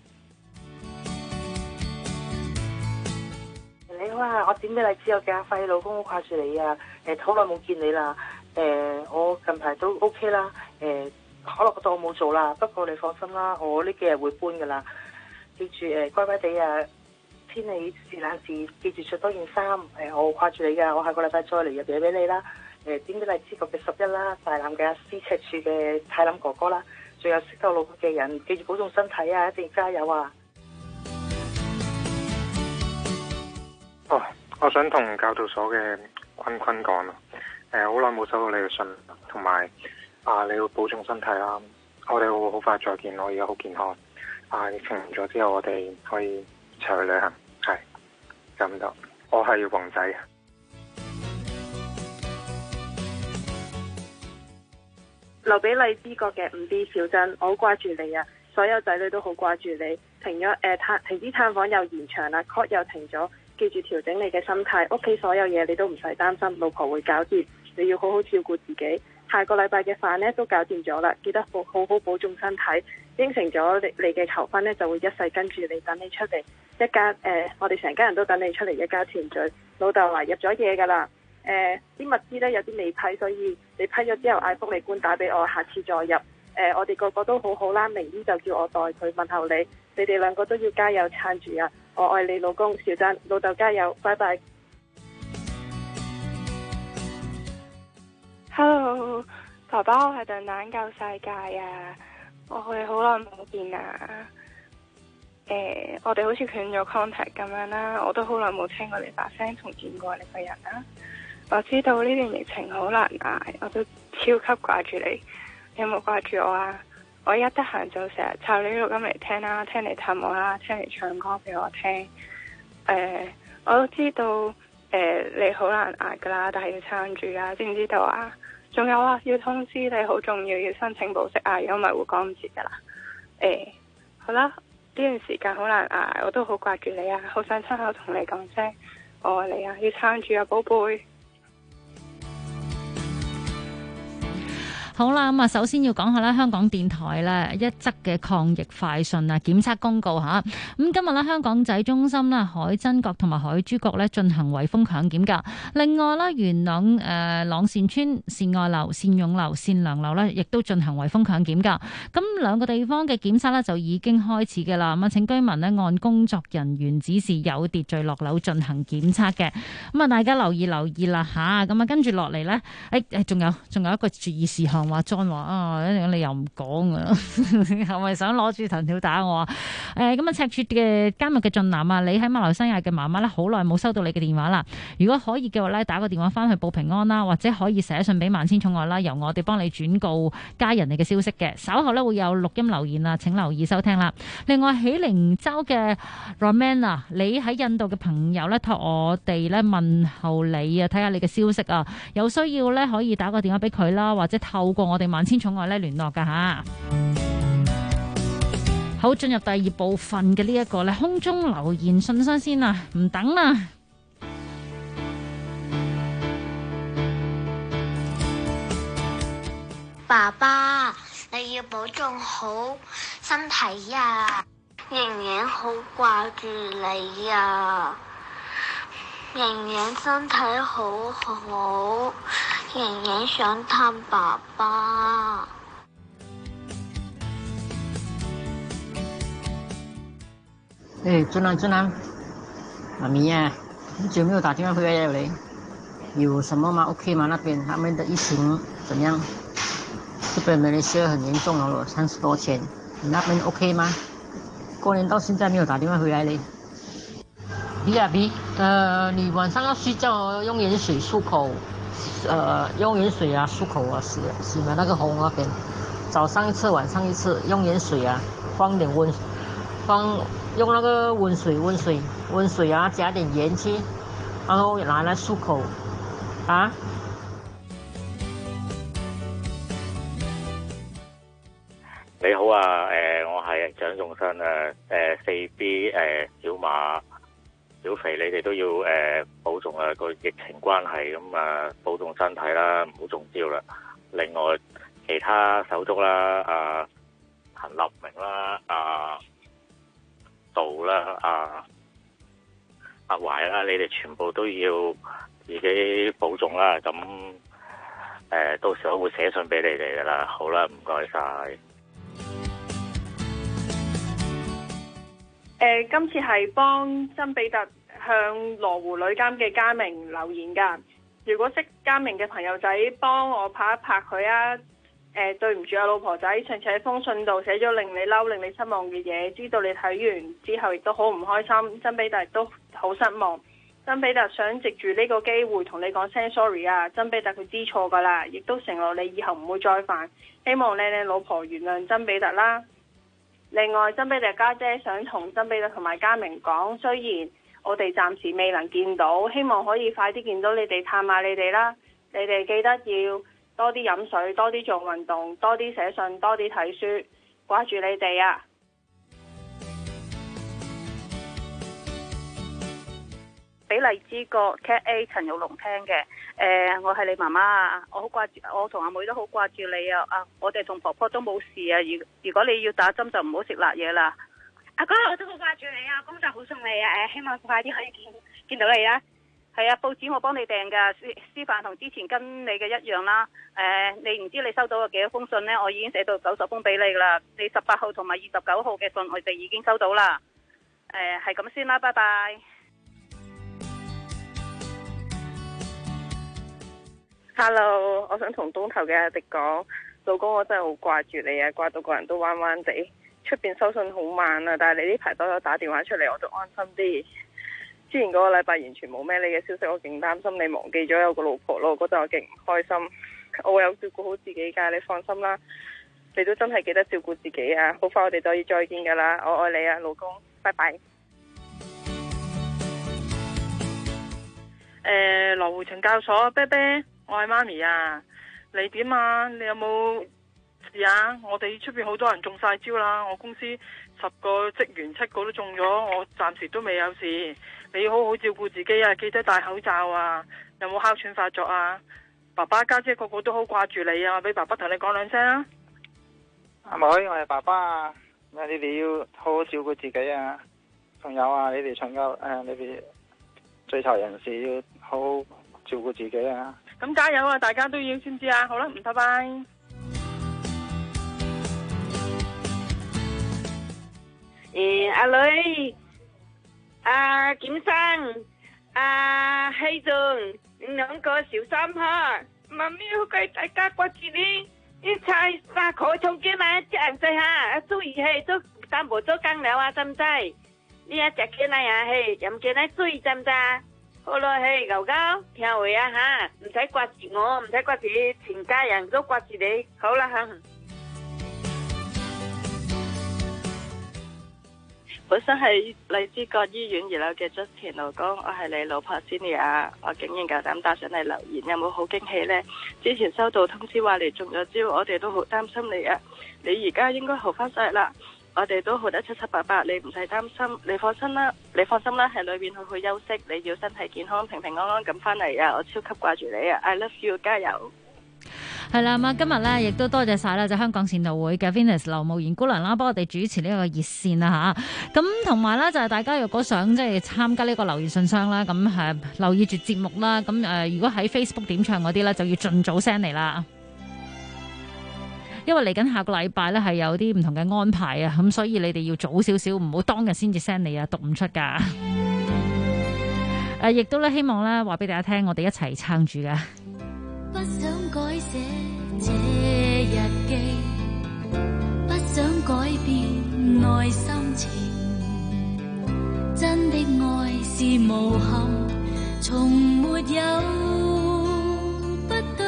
你好啊，我點俾你知我嘅阿輝老公好掛住你啊！好耐冇見你啦。我近排都 OK 啦，可樂嗰度我冇做啦，不過你放心啦，我呢幾日會搬噶啦，記住乖乖地啊，天氣是冷時，記住着多件衫，我掛住你噶，我下個禮拜再嚟入嘢俾你啦，點俾荔枝角嘅11啦，大欖嘅阿師赤柱嘅泰林哥哥啦，仲有識得我老婆嘅人，記住保重身體啊，一定要加油啊！ 我想同教導所嘅坤坤講啊。好耐冇收到你嘅信， 同埋你要保重身體啦。我哋會好快再見，我而家好健康。疫情完咗之後，我哋可以一齊去旅行，係咁多。我係宏仔。 留俾荔枝角嘅5D 小珍，我好掛住你啊！所有仔女都好掛住你。停止探訪又延長啦 ，call 又停咗，記住調整你嘅心態，屋企所有嘢你都唔使擔心，老婆會搞掂。你要好好照顧自己。下個禮拜嘅飯呢都搞掂咗啦，記得好好保重身體。應承咗你嘅求婚呢就會一世跟住你，等你出嚟一家我哋成家人都等你出嚟一家團聚。老豆話入咗嘢㗎啦，啲物資呢有啲未批，所以你批咗之後嗌福利官打俾我，下次再入。我哋個個都好好啦，明姨就叫我代佢問候你，你哋兩個都要加油撐住啊！我愛你老公小珍，老豆加油，拜拜。 Hello， 爸爸，我係燉蛋救世界啊！我哋好耐冇見啊！我哋好似斷咗 contact 咁樣啦，我都好耐冇聽過你把聲同見過你個人啦。我知道呢段疫情好難捱，我都超級掛住你。你有冇掛住我啊？我一得閒就成日抄你錄音嚟聽啦，聽你氹我啦，聽你唱歌俾我聽。我都知道你好難捱噶啦，但係要撐住啦，知唔知道啊？仲有啊，要通知你好重要，要申請保釋啊，如果唔係會趕唔切噶啦。好啦，呢段時間好難捱，我都好掛住你啊，好想親口同你講聲我愛你啊，要撐住啊，寶貝。 好啦，咁啊，首先要講下啦，香港電台咧一則嘅抗疫快訊啊，檢測公告吓。咁今日咧，香港仔中心啦、海珍閣同埋海珠閣咧進行圍封強檢噶。另外啦，元朗朗善村、善愛樓、善勇樓、善良樓咧，亦都進行圍封強檢噶。咁兩個地方嘅檢測咧就已經開始嘅啦。咁啊，請居民咧按工作人員指示有秩序落樓進行檢測嘅。咁啊，大家留意啦吓。咁啊，跟住落嚟咧，仲有一個注意事項。話裝話啊，你又唔講啊，係咪想攞住藤條打我啊？咁啊，赤柱嘅監獄嘅俊男啊，你喺馬來西亞嘅媽媽咧，好耐冇收到你嘅電話啦。如果可以嘅話咧，打個電話翻去報平安啦，或者可以寫信俾萬千寵愛啦，由我哋幫你轉告家人哋嘅消息嘅。稍後咧會有錄音留言啊，請留意收聽啦。另外，喜靈州嘅 Roman 啊，你喺印度嘅朋友咧，託我哋咧問候你啊，睇下你嘅消息啊，有需要咧可以打個電話俾佢啦，或者透過我哋萬千寵愛咧聯絡噶吓。好，進入第二部分嘅呢一個咧空中留言信箱先啊，唔等啦。 爸爸，你要保重好身體啊！瑩瑩好掛住你啊！瑩瑩身體好好。瑩瑩想探爸爸。 俊男，媽咪呀，很久沒有打電話回來了嘞。有什麼嗎 ？OK 嗎？那邊他們的疫情怎樣？這邊馬來西亞很嚴重了，30多千。你那邊 OK 嗎？過年到現在沒有打電話回來嘞。B，你晚上要睡覺用鹽水漱口。用鹽水啊漱口啊，洗了那個紅那邊，早上一次，晚上一次，用鹽水啊，用那個溫水啊，加點鹽去，然後拿來漱口啊。 你好啊，我係蔣仲生啊，4B 小馬。小肥，你哋都要保重啊！個疫情關係咁啊，保重身體啦，唔好中招啦。另外，其他手足啦，陳立明啦，杜啦，阿懷啦，你哋全部都要自己保重啦。咁到時我會寫信俾你哋噶啦。好啦，唔該晒。 今次係幫曾比特向羅湖女監嘅家明留言㗎。如果識家明嘅朋友仔，幫我拍一拍佢啊！對唔住啊，老婆仔，上次喺封信度寫咗令你嬲、令你失望嘅嘢，知道你睇完之後亦都好唔開心，曾比特亦都好失望。 曾比特想藉住呢個機會同你講聲 sorry 啊，曾比特佢知錯噶啦，亦都承諾你以後唔會再犯，希望你老婆原諒曾比特啦。另外，曾比特家姐想同曾比特同埋嘉明講，雖然我哋暫時未能見到，希望可以快啲見到你哋，探下你哋啦。你哋記得要多啲飲水，多啲做運動，多啲寫信，多啲睇書，掛住你哋啊！ 俾荔枝角 Cat A 陳玉龍聽嘅，我係你媽媽啊，我好掛住，我同阿妹都好掛住你啊！我哋同婆婆都冇事啊，如果你要打針就唔好食辣嘢啦。 阿哥，我都好掛住你啊，工作好順利啊，希望快啲可以見到你啦。 係啊，報紙我幫你訂㗎，師範同之前跟你嘅一樣啦。你唔知你收到嘅幾多封信呢？我已經寫到90封俾你啦。你18號同埋29號嘅信我哋已經收到啦。係咁先啦，拜拜。 Hello， 我想同東頭嘅阿迪講，老公我真係好掛住你啊，掛到個人都彎彎地。出邊收信好慢啊，但係你呢排都有打電話出嚟，我就安心啲。之前嗰個禮拜完全冇咩你嘅消息，我勁擔心你忘記咗有個老婆咯，嗰陣我勁唔開心。我會有照顧好自己噶，你放心啦。你都真係記得照顧自己啊！好快我哋就要再見噶啦，我愛你啊，老公，拜拜。羅湖懲教所，啤啤，我係媽咪啊，你點啊？你有冇事啊？我哋出邊好多人中晒招啦，我公司10個職員7個都中咗，我暫時都未有事。你要好好照顧自己啊，記得戴口罩啊。有冇哮喘發作啊？爸爸家姐個個都好掛住你啊，俾爸爸同你講兩聲啊。 阿妹，我係爸爸啊，你哋要好好照顧自己啊。仲有啊，你哋你哋追求人士要好好照顧自己啊。 咁加油啊，大家都要知唔知啊？好啦，拜拜。 阿女，阿檢生，阿希俊，你兩個小心吓，媽咪好鬼大家掛住你。啲菜沙可重嘅嘛，隻人仔吓，注意係都擔冇咗羹了啊，浸仔。呢一隻嘅奶啊，係飲嘅奶水浸咋。好啦，係牛狗，聽會啊吓，唔使掛住我，唔使掛住全家人都掛住你。好啦吓。 本身係荔枝角醫院二樓嘅竹田勞工，我係你老婆 Celia， 我竟然夠膽打上嚟留言，有冇好驚喜呢？之前收到通知話你中咗招，我哋都好擔心你啊！你而家應該好翻晒啦，我哋都好得七七八八，你唔使擔心，你放心啦，喺裏邊好好休息，你要身體健康，平平安安咁翻嚟啊！我超級掛住你啊 ！I love you， 加油！ 係啦，咁今日咧亦都多謝晒啦，就香港善導會嘅 Venus 劉慕賢姑娘啦，幫我哋主持呢個熱線啦吓。咁同埋咧就係大家若果想即係參加呢個留言信箱啦，咁留意住節目啦。咁如果喺 Facebook 點唱嗰啲咧，就要盡早 send 嚟啦。因為嚟緊下個禮拜咧係有啲唔同嘅安排啊，咁所以你哋要早少少，唔好當日先至 send 嚟啊，讀唔出噶。亦都咧希望咧話俾大家聽，我哋一齊撐住噶。 不想改寫這日記，不想改變內心情，真的愛是無憾，從沒有不對。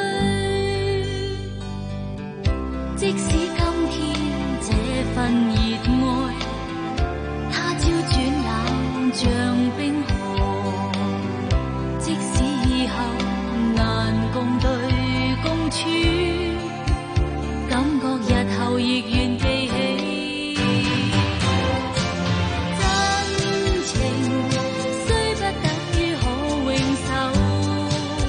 即使今天這份熱愛，他朝轉眼像冰河，即使以後難共對共處，感覺日後亦願記起。真情雖不等於可永守，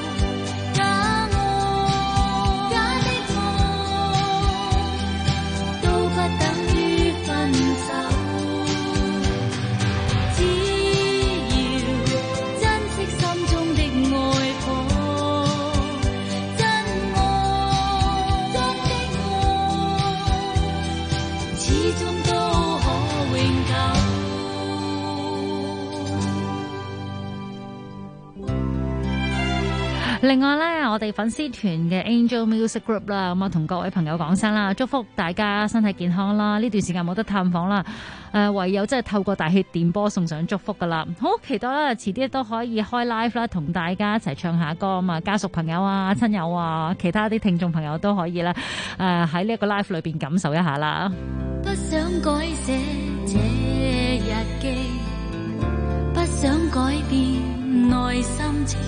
另外咧，我哋粉絲團嘅 Angel Music Group 啦，咁啊同各位朋友講聲啦，祝福大家身體健康啦。呢段時間冇得探訪啦，唯有即係透過大氣電波送上祝福噶啦。好期待啦，遲啲都可以開 live 啦，同大家一齊唱下歌啊嘛，家屬朋友啊、親友啊、其他啲聽眾朋友都可以啦，喺呢一個 live 裏邊感受一下啦。 不想改寫這日記，不想改變內心情，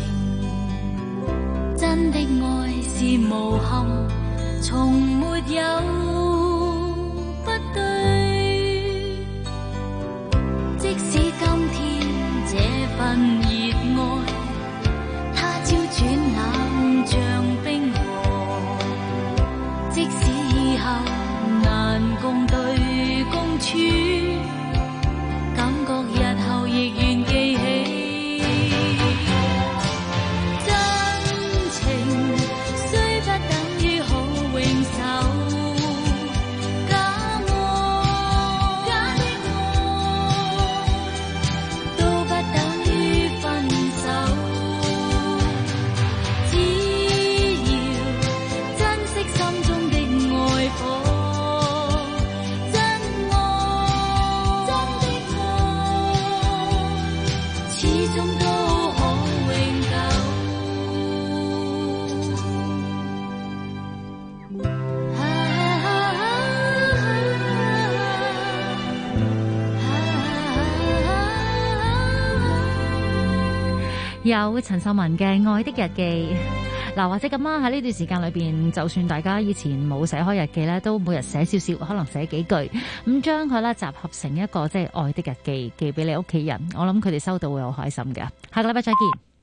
真的愛是無憾，從沒有不對。即使今天這份熱愛，他朝轉冷像冰河，即使以後難共對共處，感覺日後亦願記起。 有陳秀雯嘅《愛的日記》嗱，或者咁啊，喺呢段時間裏邊，就算大家以前冇寫開日記咧，都每日寫少少，可能寫幾句，咁將佢咧集合成一個即係愛的日記，寄俾你屋企人，我諗佢哋收到會好開心嘅。下個禮拜再見。